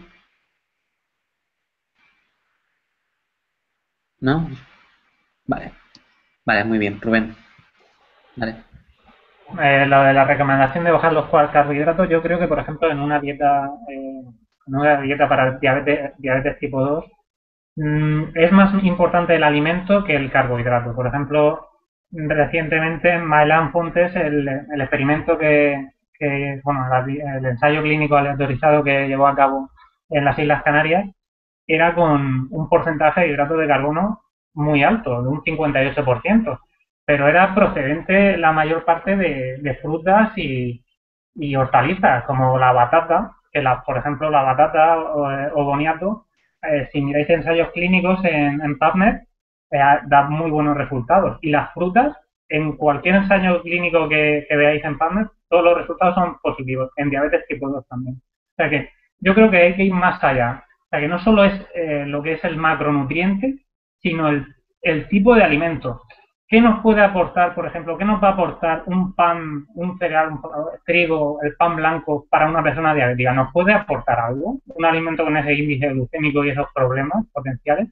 ¿No? Vale. Vale, muy bien. Rubén. Vale. Lo de la recomendación de bajar los carbohidratos, yo creo que, por ejemplo, en una dieta para diabetes tipo 2, es más importante el alimento que el carbohidrato. Por ejemplo, recientemente Maelán Fontes, el experimento bueno, el ensayo clínico aleatorizado que llevó a cabo en las Islas Canarias, era con un porcentaje de hidratos de carbono muy alto, de un 58%, pero era procedente la mayor parte de frutas y hortalizas, como la batata, por ejemplo, la batata o boniato, si miráis ensayos clínicos en PubMed, da muy buenos resultados. Y las frutas, en cualquier ensayo clínico que veáis en PubMed, todos los resultados son positivos, en diabetes tipo 2 también. O sea que yo creo que hay que ir más allá. O sea que no solo es lo que es el macronutriente, sino el tipo de alimento. ¿Qué nos puede aportar, por ejemplo, qué nos va a aportar un pan, un cereal, un trigo, el pan blanco para una persona diabética? ¿Nos puede aportar algo? ¿Un alimento con ese índice glucémico y esos problemas potenciales?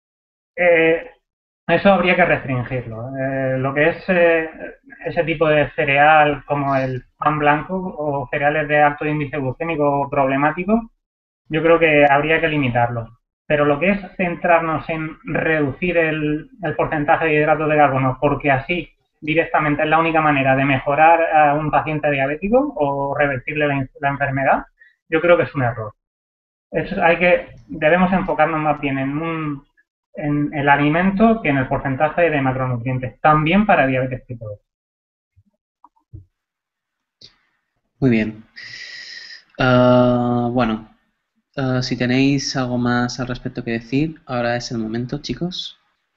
Eso habría que restringirlo. Lo que es ese tipo de cereal como el pan blanco o cereales de alto índice glucémico problemático, yo creo que habría que limitarlos. Pero lo que es centrarnos en reducir el porcentaje de hidratos de carbono, porque así directamente es la única manera de mejorar a un paciente diabético o revertirle la enfermedad, yo creo que es un error. Debemos enfocarnos más bien en el alimento que en el porcentaje de macronutrientes, también para diabetes tipo 2. Muy bien. Bueno, si tenéis algo más al respecto que decir, ahora es el momento, chicos.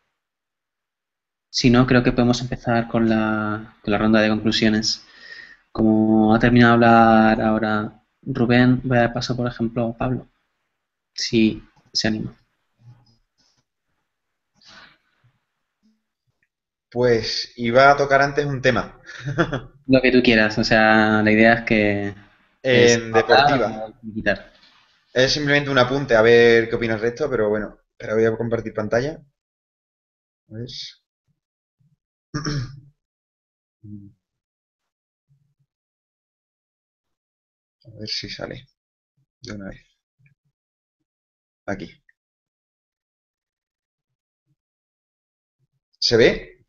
Si no, creo que podemos empezar con la ronda de conclusiones. Como ha terminado de hablar ahora Rubén, voy a dar paso, por ejemplo, a Pablo, si se anima. Pues iba a tocar antes un tema Lo que tú quieras, o sea, la idea es que es en hablar deportiva. o quitar. Es simplemente un apunte, a ver qué opinas de esto, pero bueno, ahora voy a compartir pantalla. A ver. A ver si sale de una vez. Aquí. ¿Se ve?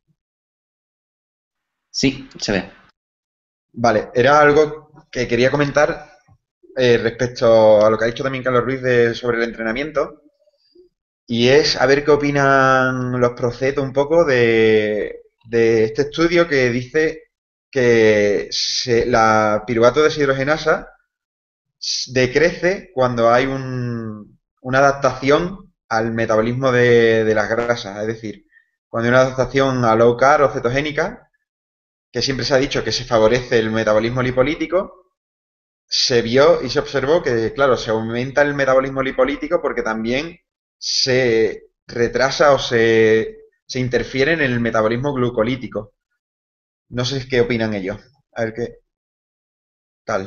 Sí, se ve. Vale, era algo que quería comentar respecto a lo que ha dicho también Carlos Ruiz sobre el entrenamiento. Y es a ver qué opinan los procetos un poco de este estudio que dice que la piruvato deshidrogenasa decrece cuando hay una adaptación al metabolismo de las grasas. Es decir, cuando hay una adaptación a low carb o cetogénica, que siempre se ha dicho que se favorece el metabolismo lipolítico, se vio y se observó que, claro, se aumenta el metabolismo lipolítico porque también se retrasa o se interfiere en el metabolismo glucolítico. No sé qué opinan ellos. A ver qué tal.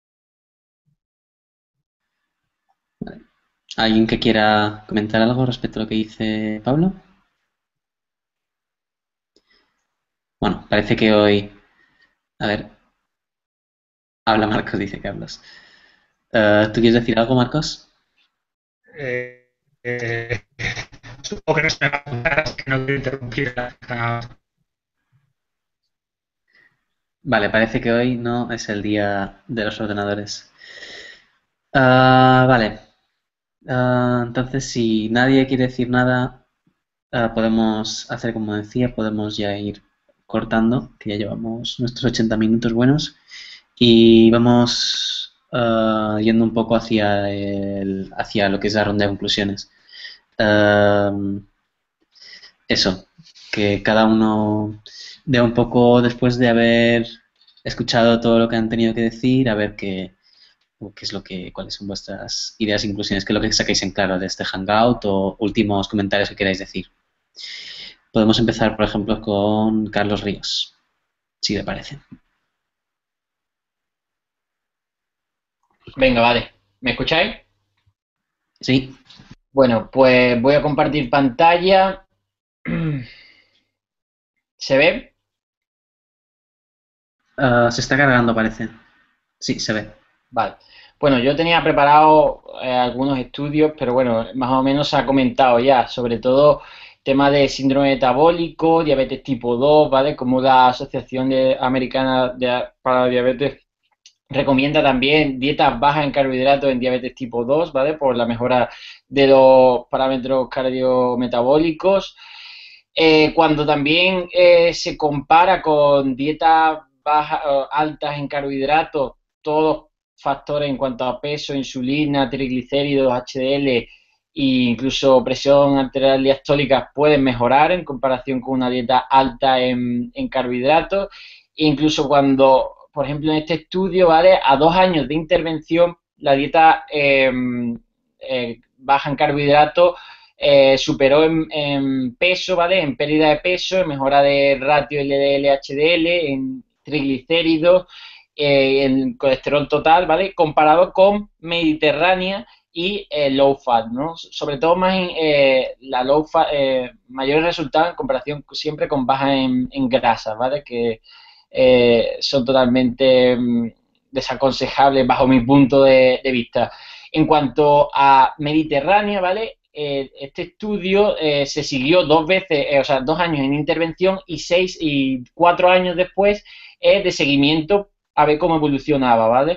¿Alguien que quiera comentar algo respecto a lo que dice Pablo? Bueno, parece que hoy... A ver, habla Marcos, dice que hablas. ¿Tú quieres decir algo, Marcos? Eh, eh, Supongo que no se me va a apuntar, así que no quiero interrumpir. Vale, parece que hoy no es el día de los ordenadores. Vale. Entonces, si nadie quiere decir nada, podemos hacer como decía, podemos ya ir cortando, que ya llevamos nuestros 80 minutos buenos, y vamos yendo un poco hacia lo que es la ronda de conclusiones. Eso, que cada uno vea un poco después de haber escuchado todo lo que han tenido que decir, a ver qué es cuáles son vuestras ideas e inclusiones, qué es lo que sacáis en claro de este hangout o últimos comentarios que queráis decir. Podemos empezar, por ejemplo, con Carlos Ríos, si le parece. Venga, vale. ¿Me escucháis? Sí, Bueno, pues voy a compartir pantalla. ¿Se ve? se está cargando, parece. Sí, se ve. Vale. Bueno, yo tenía preparado algunos estudios, pero bueno, más o menos se ha comentado ya, sobre todo tema de síndrome metabólico, diabetes tipo 2, ¿vale? Como la Asociación Americana para la Diabetes recomienda también dietas bajas en carbohidratos en diabetes tipo 2, ¿vale? Por la mejora de los parámetros cardiometabólicos. Cuando también se compara con dietas bajas, altas en carbohidratos, todos factores en cuanto a peso, insulina, triglicéridos, HDL e incluso presión arterial diastólica pueden mejorar en comparación con una dieta alta en carbohidratos. Incluso cuando, por ejemplo, en este estudio, ¿vale? A 2 años de intervención, la dieta baja en carbohidratos superó en peso, ¿vale? En pérdida de peso, en mejora de ratio LDL-HDL, en triglicéridos, en colesterol total, ¿vale? Comparado con Mediterránea y low fat, ¿no? Sobre todo más en la low fat, mayores resultados en comparación siempre con baja en grasas, ¿vale? Que son totalmente desaconsejables bajo mi punto de vista. En cuanto a Mediterránea, ¿vale? Este estudio se siguió 2 veces, o sea, 2 años en intervención y 4 años después de seguimiento a ver cómo evolucionaba, ¿vale?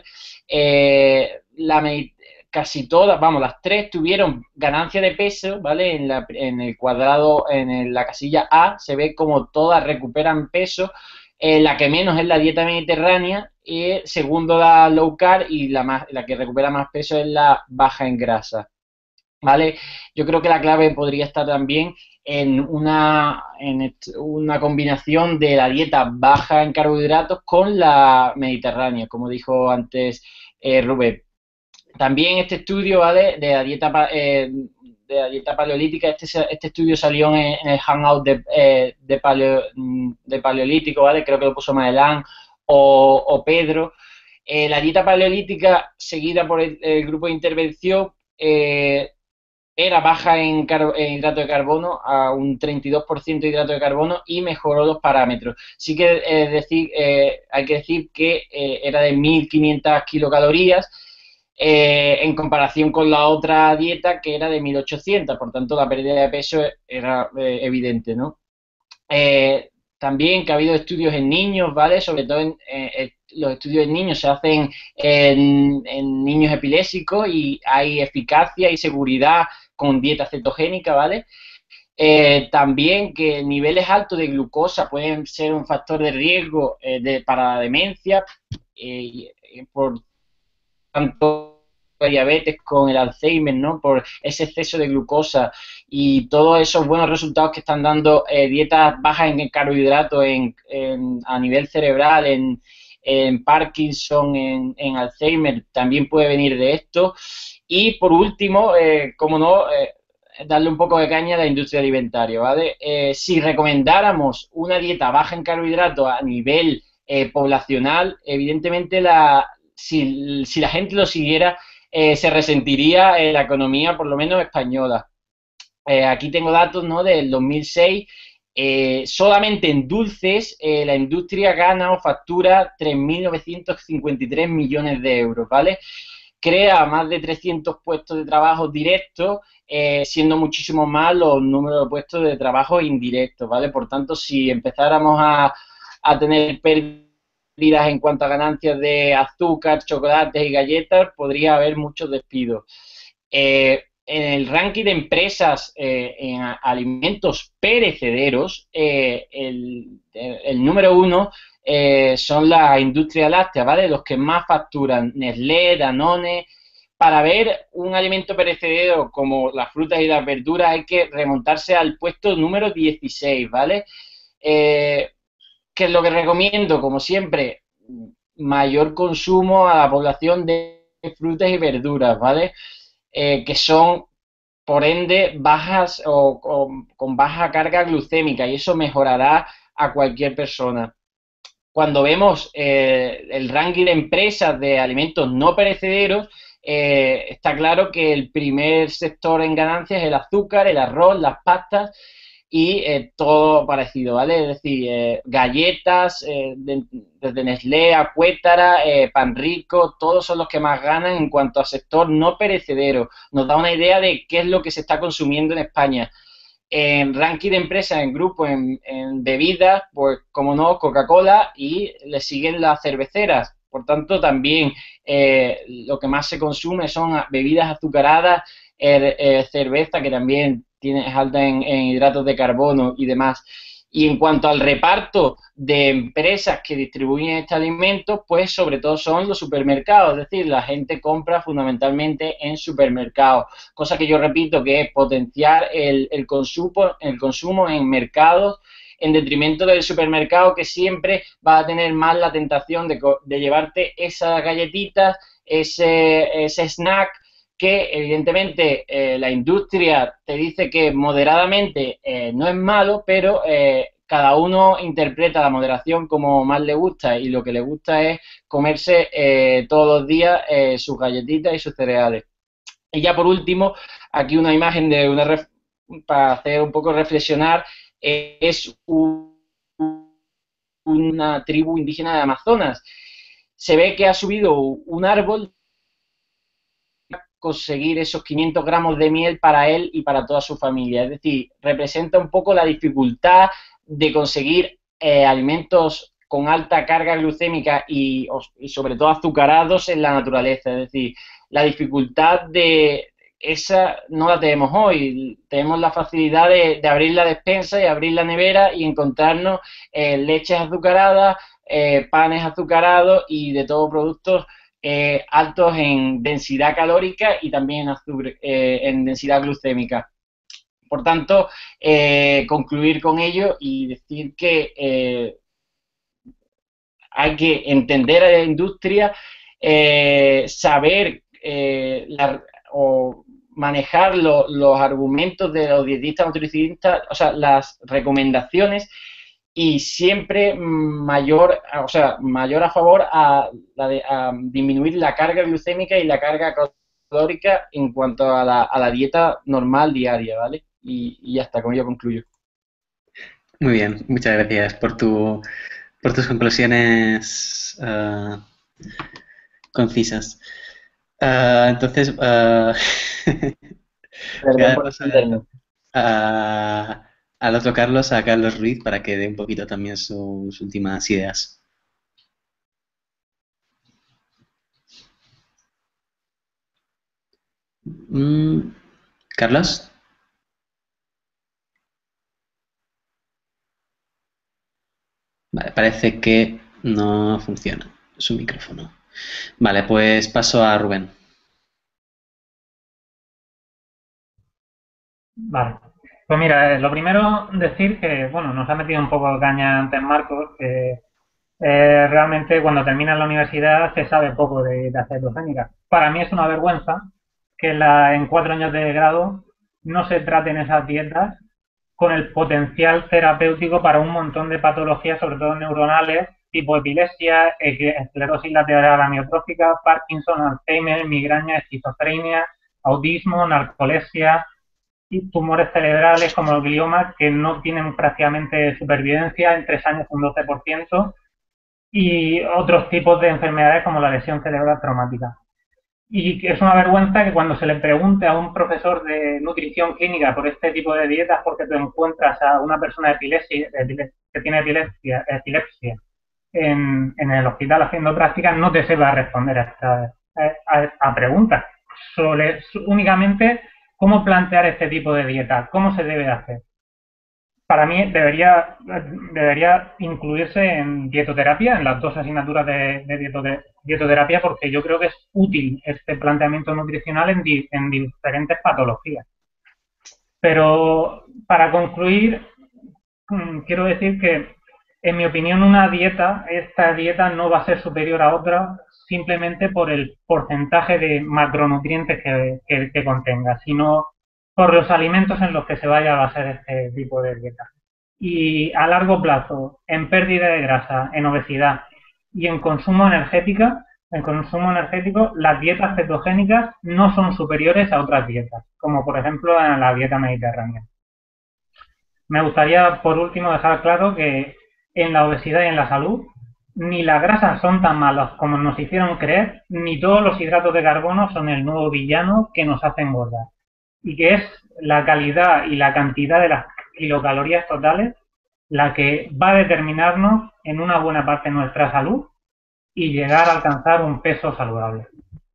Casi todas, vamos, las tres tuvieron ganancia de peso, ¿vale? En el cuadrado, en la casilla A, se ve como todas recuperan peso La que menos es la dieta mediterránea, y segundo la low carb, y la que recupera más peso es la baja en grasa. ¿Vale? Yo creo que la clave podría estar también en una combinación de la dieta baja en carbohidratos con la mediterránea, como dijo antes Rubén. También este estudio, ¿vale? De la dieta paleolítica, este estudio salió en el Hangout de Paleolítico, ¿vale? Creo que lo puso Madelán o Pedro. La dieta paleolítica, seguida por el grupo de intervención, era baja en hidrato de carbono, a un 32% de hidrato de carbono, y mejoró los parámetros. Sí que hay que decir que era de 1.500 kilocalorías, en comparación con la otra dieta, que era de 1.800, por tanto la pérdida de peso era evidente, ¿no? También que ha habido estudios en niños, ¿vale? Sobre todo los estudios en niños se hacen en niños epilépticos, y hay eficacia y seguridad con dieta cetogénica, ¿vale? También que niveles altos de glucosa pueden ser un factor de riesgo para la demencia, por tanto diabetes con el Alzheimer, ¿no? Por ese exceso de glucosa y todos esos buenos resultados que están dando dietas bajas en carbohidratos a nivel cerebral, en Parkinson, en Alzheimer, también puede venir de esto. Y por último, como no, darle un poco de caña a la industria alimentaria, ¿vale? Si recomendáramos una dieta baja en carbohidratos a nivel poblacional, evidentemente si la gente lo siguiera, se resentiría la economía, por lo menos española. Aquí tengo datos, ¿no?, del 2006. Solamente en dulces la industria gana o factura 3.953 millones de euros, ¿vale? Crea más de 300 puestos de trabajo directos, siendo muchísimo más los números de puestos de trabajo indirectos, ¿vale? Por tanto, si empezáramos a tener pérdidas en cuanto a ganancias de azúcar, chocolates y galletas, podría haber muchos despidos. En el ranking de empresas en alimentos perecederos, el número 1 son la industria láctea, ¿vale? Los que más facturan, Nestlé, Danone. Para ver un alimento perecedero como las frutas y las verduras hay que remontarse al puesto número 16, ¿vale? ¿Qué es lo que recomiendo? Como siempre, mayor consumo a la población de frutas y verduras, ¿vale? Que son, por ende, bajas o con baja carga glucémica, y eso mejorará a cualquier persona. Cuando vemos el ranking de empresas de alimentos no perecederos, está claro que el primer sector en ganancias es el azúcar, el arroz, las pastas y todo parecido, ¿vale? Es decir, galletas, desde Nestlé a Cuétara, Pan Rico, todos son los que más ganan en cuanto a sector no perecedero. Nos da una idea de qué es lo que se está consumiendo en España. En ranking de empresas, en grupo, en bebidas, pues como no, Coca-Cola, y le siguen las cerveceras. Por tanto, también lo que más se consume son bebidas azucaradas, cerveza, que también es alta en hidratos de carbono y demás. Y en cuanto al reparto de empresas que distribuyen este alimento, pues sobre todo son los supermercados, es decir, la gente compra fundamentalmente en supermercados, cosa que yo repito que es potenciar el consumo en mercados, en detrimento del supermercado, que siempre va a tener más la tentación de llevarte esas galletitas, ese snack, que evidentemente la industria te dice que moderadamente no es malo, pero cada uno interpreta la moderación como más le gusta, y lo que le gusta es comerse todos los días sus galletitas y sus cereales. Y ya por último, aquí una imagen para hacer un poco reflexionar, es una tribu indígena de Amazonas. Se ve que ha subido un árbol conseguir esos 500 gramos de miel para él y para toda su familia. Es decir, representa un poco la dificultad de conseguir alimentos con alta carga glucémica y sobre todo azucarados en la naturaleza. Es decir, la dificultad esa no la tenemos hoy. Tenemos la facilidad de abrir la despensa y abrir la nevera y encontrarnos leches azucaradas, panes azucarados y de todos productos altos en densidad calórica y también en densidad glucémica. Por tanto, concluir con ello y decir que hay que entender a la industria, saber o manejar los argumentos de los dietistas nutricionistas, o sea, las recomendaciones y siempre mayor a favor a disminuir la carga glucémica y la carga calórica en cuanto a la dieta normal diaria, ¿vale? Y ya está, con ello concluyo. Muy bien, muchas gracias por tus conclusiones concisas. Entonces, Perdón por extenderme. al otro Carlos, a Carlos Ruiz, para que dé un poquito también sus últimas ideas. ¿Carlos? Vale, parece que no funciona su micrófono. Vale, pues paso a Rubén. Vale. Pues mira, lo primero decir que, bueno, nos ha metido un poco de caña antes Marcos, que realmente cuando termina la universidad se sabe poco de cetogénica. Para mí es una vergüenza que en 4 años de grado no se traten esas dietas con el potencial terapéutico para un montón de patologías, sobre todo neuronales, tipo epilepsia, esclerosis lateral amiotrófica, Parkinson, Alzheimer, migraña, esquizofrenia, autismo, narcolepsia y tumores cerebrales como el glioma, que no tienen prácticamente supervivencia, en 3 años un 12%, y otros tipos de enfermedades como la lesión cerebral traumática. Y es una vergüenza que cuando se le pregunte a un profesor de nutrición clínica por este tipo de dietas, porque te encuentras a una persona que tiene epilepsia en el hospital haciendo prácticas, no te sepa responder a preguntas sobre únicamente cómo plantear este tipo de dieta, cómo se debe hacer. Para mí debería incluirse en dietoterapia, en las 2 asignaturas de dietoterapia, porque yo creo que es útil este planteamiento nutricional en diferentes patologías. Pero para concluir, quiero decir que, en mi opinión, esta dieta no va a ser superior a otra simplemente por el porcentaje de macronutrientes que contenga, sino por los alimentos en los que se vaya a basar este tipo de dieta. Y a largo plazo, en pérdida de grasa, en obesidad y en consumo energético, las dietas cetogénicas no son superiores a otras dietas, como por ejemplo en la dieta mediterránea. Me gustaría, por último, dejar claro que en la obesidad y en la salud, ni las grasas son tan malas como nos hicieron creer, ni todos los hidratos de carbono son el nuevo villano que nos hace engordar. Y que es la calidad y la cantidad de las kilocalorías totales la que va a determinarnos en una buena parte nuestra salud y llegar a alcanzar un peso saludable.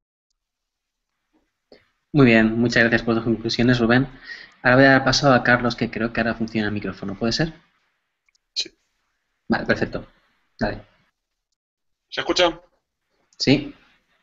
Muy bien, muchas gracias por tus conclusiones, Rubén. Ahora voy a dar paso a Carlos, que creo que ahora funciona el micrófono. ¿Puede ser? Sí. Vale, perfecto. Dale. ¿Se escucha? Sí.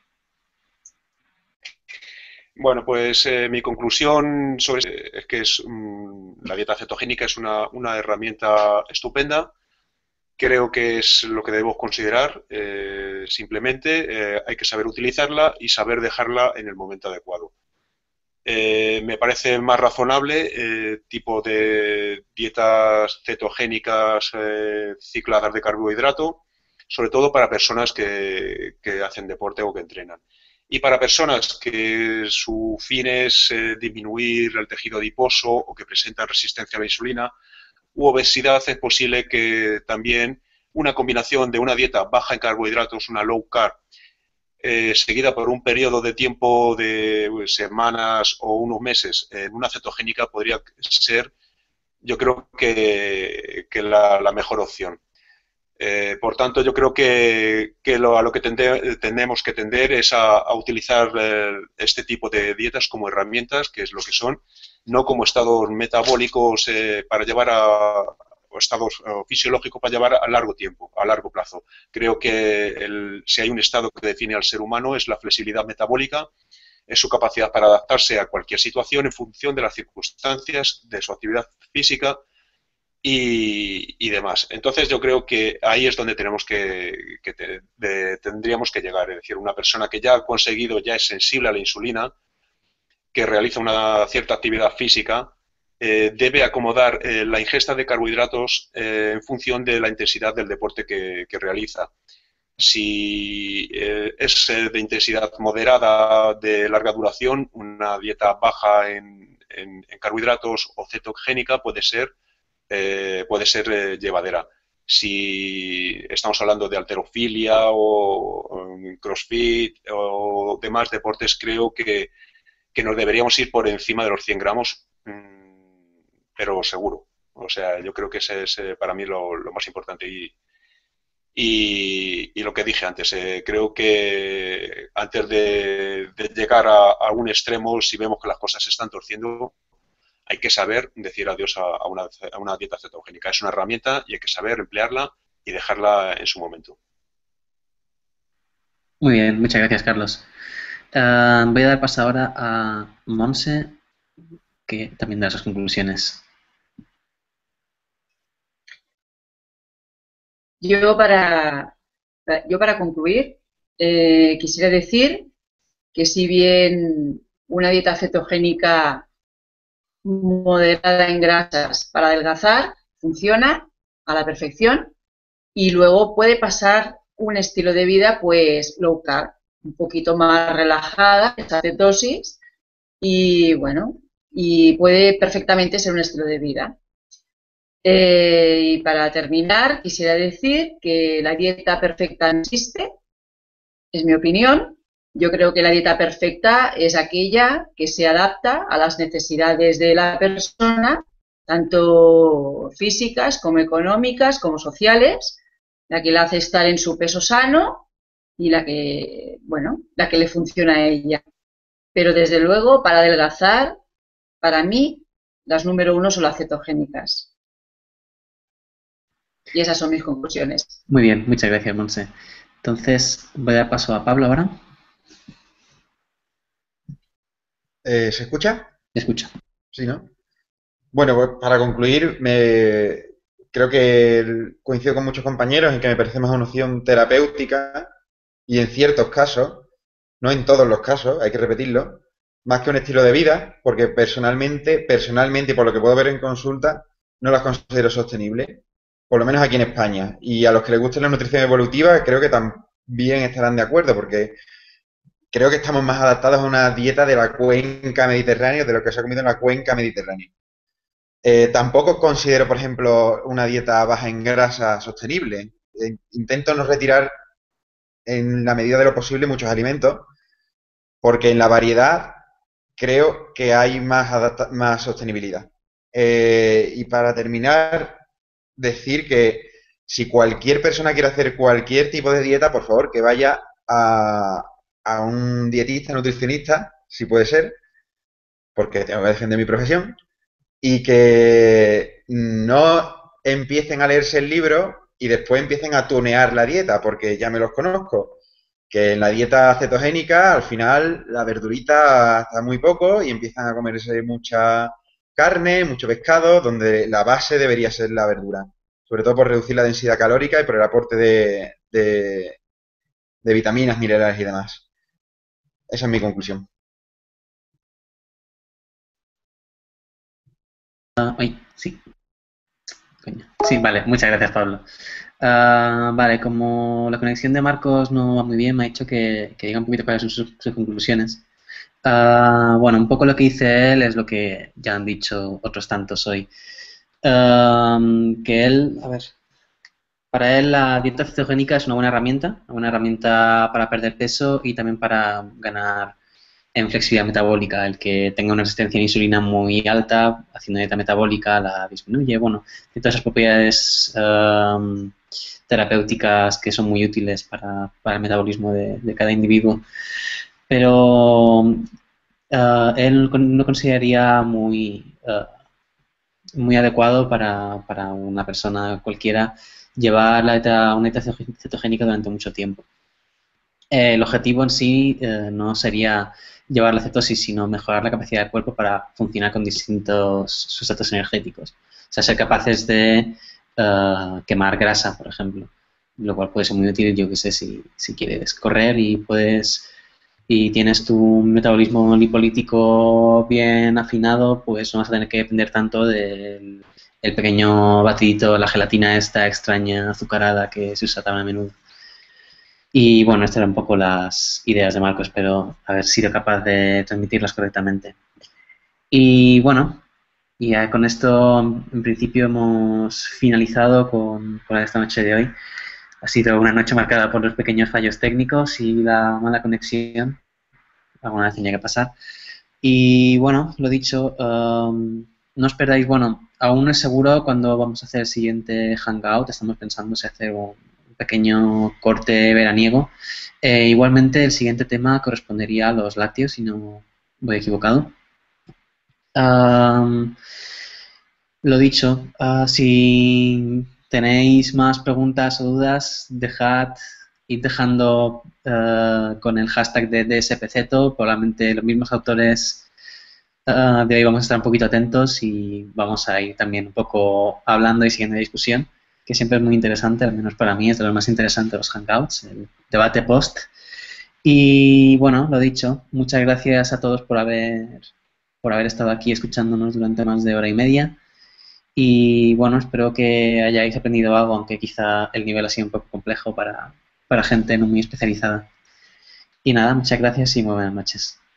Bueno, pues mi conclusión es que la dieta cetogénica es una herramienta estupenda. Creo que es lo que debemos considerar. Simplemente hay que saber utilizarla y saber dejarla en el momento adecuado. Me parece más razonable tipo de dietas cetogénicas cicladas de carbohidrato, sobre todo para personas que hacen deporte o que entrenan. Y para personas que su fin es disminuir el tejido adiposo o que presentan resistencia a la insulina u obesidad, es posible que también una combinación de una dieta baja en carbohidratos, una low carb, seguida por un periodo de tiempo de semanas o unos meses en una cetogénica podría ser, yo creo que la mejor opción. Por tanto, yo creo que a lo que tenemos que tender es a utilizar este tipo de dietas como herramientas, que es lo que son, no como estados metabólicos para llevar o estados fisiológicos para llevar a largo tiempo, a largo plazo. Creo que si hay un estado que define al ser humano es la flexibilidad metabólica, es su capacidad para adaptarse a cualquier situación en función de las circunstancias, de su actividad física y demás. Entonces yo creo que ahí es donde tendríamos que llegar. Es decir, una persona que ya ha conseguido, ya es sensible a la insulina, que realiza una cierta actividad física, debe acomodar la ingesta de carbohidratos en función de la intensidad del deporte que realiza. Si es de intensidad moderada, de larga duración, una dieta baja en carbohidratos o cetogénica puede ser llevadera. Si estamos hablando de halterofilia o crossfit o demás deportes, creo que nos deberíamos ir por encima de los 100 gramos, pero seguro. O sea, yo creo que ese es para mí lo más importante. Y lo que dije antes, creo que antes de llegar a un extremo, si vemos que las cosas se están torciendo, hay que saber decir adiós a una dieta cetogénica. Es una herramienta y hay que saber emplearla y dejarla en su momento. Muy bien, muchas gracias, Carlos. Voy a dar paso ahora a Monse, que también da sus conclusiones. Yo para concluir, quisiera decir que si bien una dieta cetogénica moderada en grasas para adelgazar funciona a la perfección, y luego puede pasar un estilo de vida pues low carb, un poquito más relajada, esa cetosis, y bueno, y puede perfectamente ser un estilo de vida. Y para terminar, quisiera decir que la dieta perfecta no existe, es mi opinión. Yo creo que la dieta perfecta es aquella que se adapta a las necesidades de la persona, tanto físicas como económicas, como sociales, la que la hace estar en su peso sano y la que le funciona a ella. Pero desde luego, para adelgazar, para mí, las número 1 son las cetogénicas. Y esas son mis conclusiones. Muy bien, muchas gracias, Monse. Entonces, voy a dar paso a Pablo ahora. ¿Se escucha? Se escucha. Sí, ¿no? Bueno, pues para concluir, creo que coincido con muchos compañeros en que me parece más una opción terapéutica y en ciertos casos, no en todos los casos, hay que repetirlo, más que un estilo de vida, porque personalmente y por lo que puedo ver en consulta, no las considero sostenibles, por lo menos aquí en España. Y a los que les guste la nutrición evolutiva, creo que también estarán de acuerdo, porque creo que estamos más adaptados a una dieta de la cuenca mediterránea, de lo que se ha comido en la cuenca mediterránea. Tampoco considero, por ejemplo, una dieta baja en grasa sostenible. Intento no retirar en la medida de lo posible muchos alimentos, porque en la variedad creo que hay más sostenibilidad. Y para terminar, decir que si cualquier persona quiere hacer cualquier tipo de dieta, por favor, que vaya a un dietista, nutricionista, si puede ser, porque tengo que defender mi profesión, y que no empiecen a leerse el libro y después empiecen a tunear la dieta, porque ya me los conozco, que en la dieta cetogénica al final la verdurita está muy poco y empiezan a comerse mucha carne, mucho pescado, donde la base debería ser la verdura, sobre todo por reducir la densidad calórica y por el aporte de vitaminas, minerales y demás. Esa es mi conclusión. Sí. Sí, vale, muchas gracias, Pablo. Vale, como la conexión de Marcos no va muy bien, me ha dicho que diga un poquito cuáles son sus conclusiones. Bueno, un poco lo que dice él es lo que ya han dicho otros tantos hoy. Que él, a ver, para él la dieta cetogénica es una buena herramienta para perder peso y también para ganar en flexibilidad metabólica. El que tenga una resistencia a la insulina muy alta, haciendo dieta metabólica la disminuye. Bueno, tiene todas esas propiedades terapéuticas que son muy útiles para el metabolismo de cada individuo. Pero él no consideraría muy adecuado para una persona cualquiera llevar una dieta cetogénica durante mucho tiempo. El objetivo en sí no sería llevar la cetosis, sino mejorar la capacidad del cuerpo para funcionar con distintos sustratos energéticos. O sea, ser capaces de quemar grasa, por ejemplo, lo cual puede ser muy útil, yo que sé, si quieres correr y tienes tu metabolismo lipolítico bien afinado, pues no vas a tener que depender tanto del pequeño batidito, la gelatina esta extraña azucarada que se usa tan a menudo. Y bueno, estas eran un poco las ideas de Marco, espero haber sido capaz de transmitirlas correctamente. Y bueno, y con esto en principio hemos finalizado con esta noche de hoy. Ha sido una noche marcada por los pequeños fallos técnicos y la mala conexión. Alguna vez tenía que pasar. Y bueno, lo dicho, no os perdáis, bueno, aún no es seguro cuándo vamos a hacer el siguiente Hangout. Estamos pensando si hacer un pequeño corte veraniego. Igualmente, el siguiente tema correspondería a los lácteos, si no voy equivocado. Lo dicho, si tenéis más preguntas o dudas, id dejando con el hashtag de DSPceto. Probablemente los mismos autores de hoy vamos a estar un poquito atentos y vamos a ir también un poco hablando y siguiendo la discusión, que siempre es muy interesante, al menos para mí es de lo más interesante de los Hangouts, el debate post. Y bueno, lo dicho, muchas gracias a todos por haber estado aquí escuchándonos durante más de hora y media. Y bueno, espero que hayáis aprendido algo, aunque quizá el nivel ha sido un poco complejo para gente no muy especializada. Y nada, muchas gracias y muy buenas noches.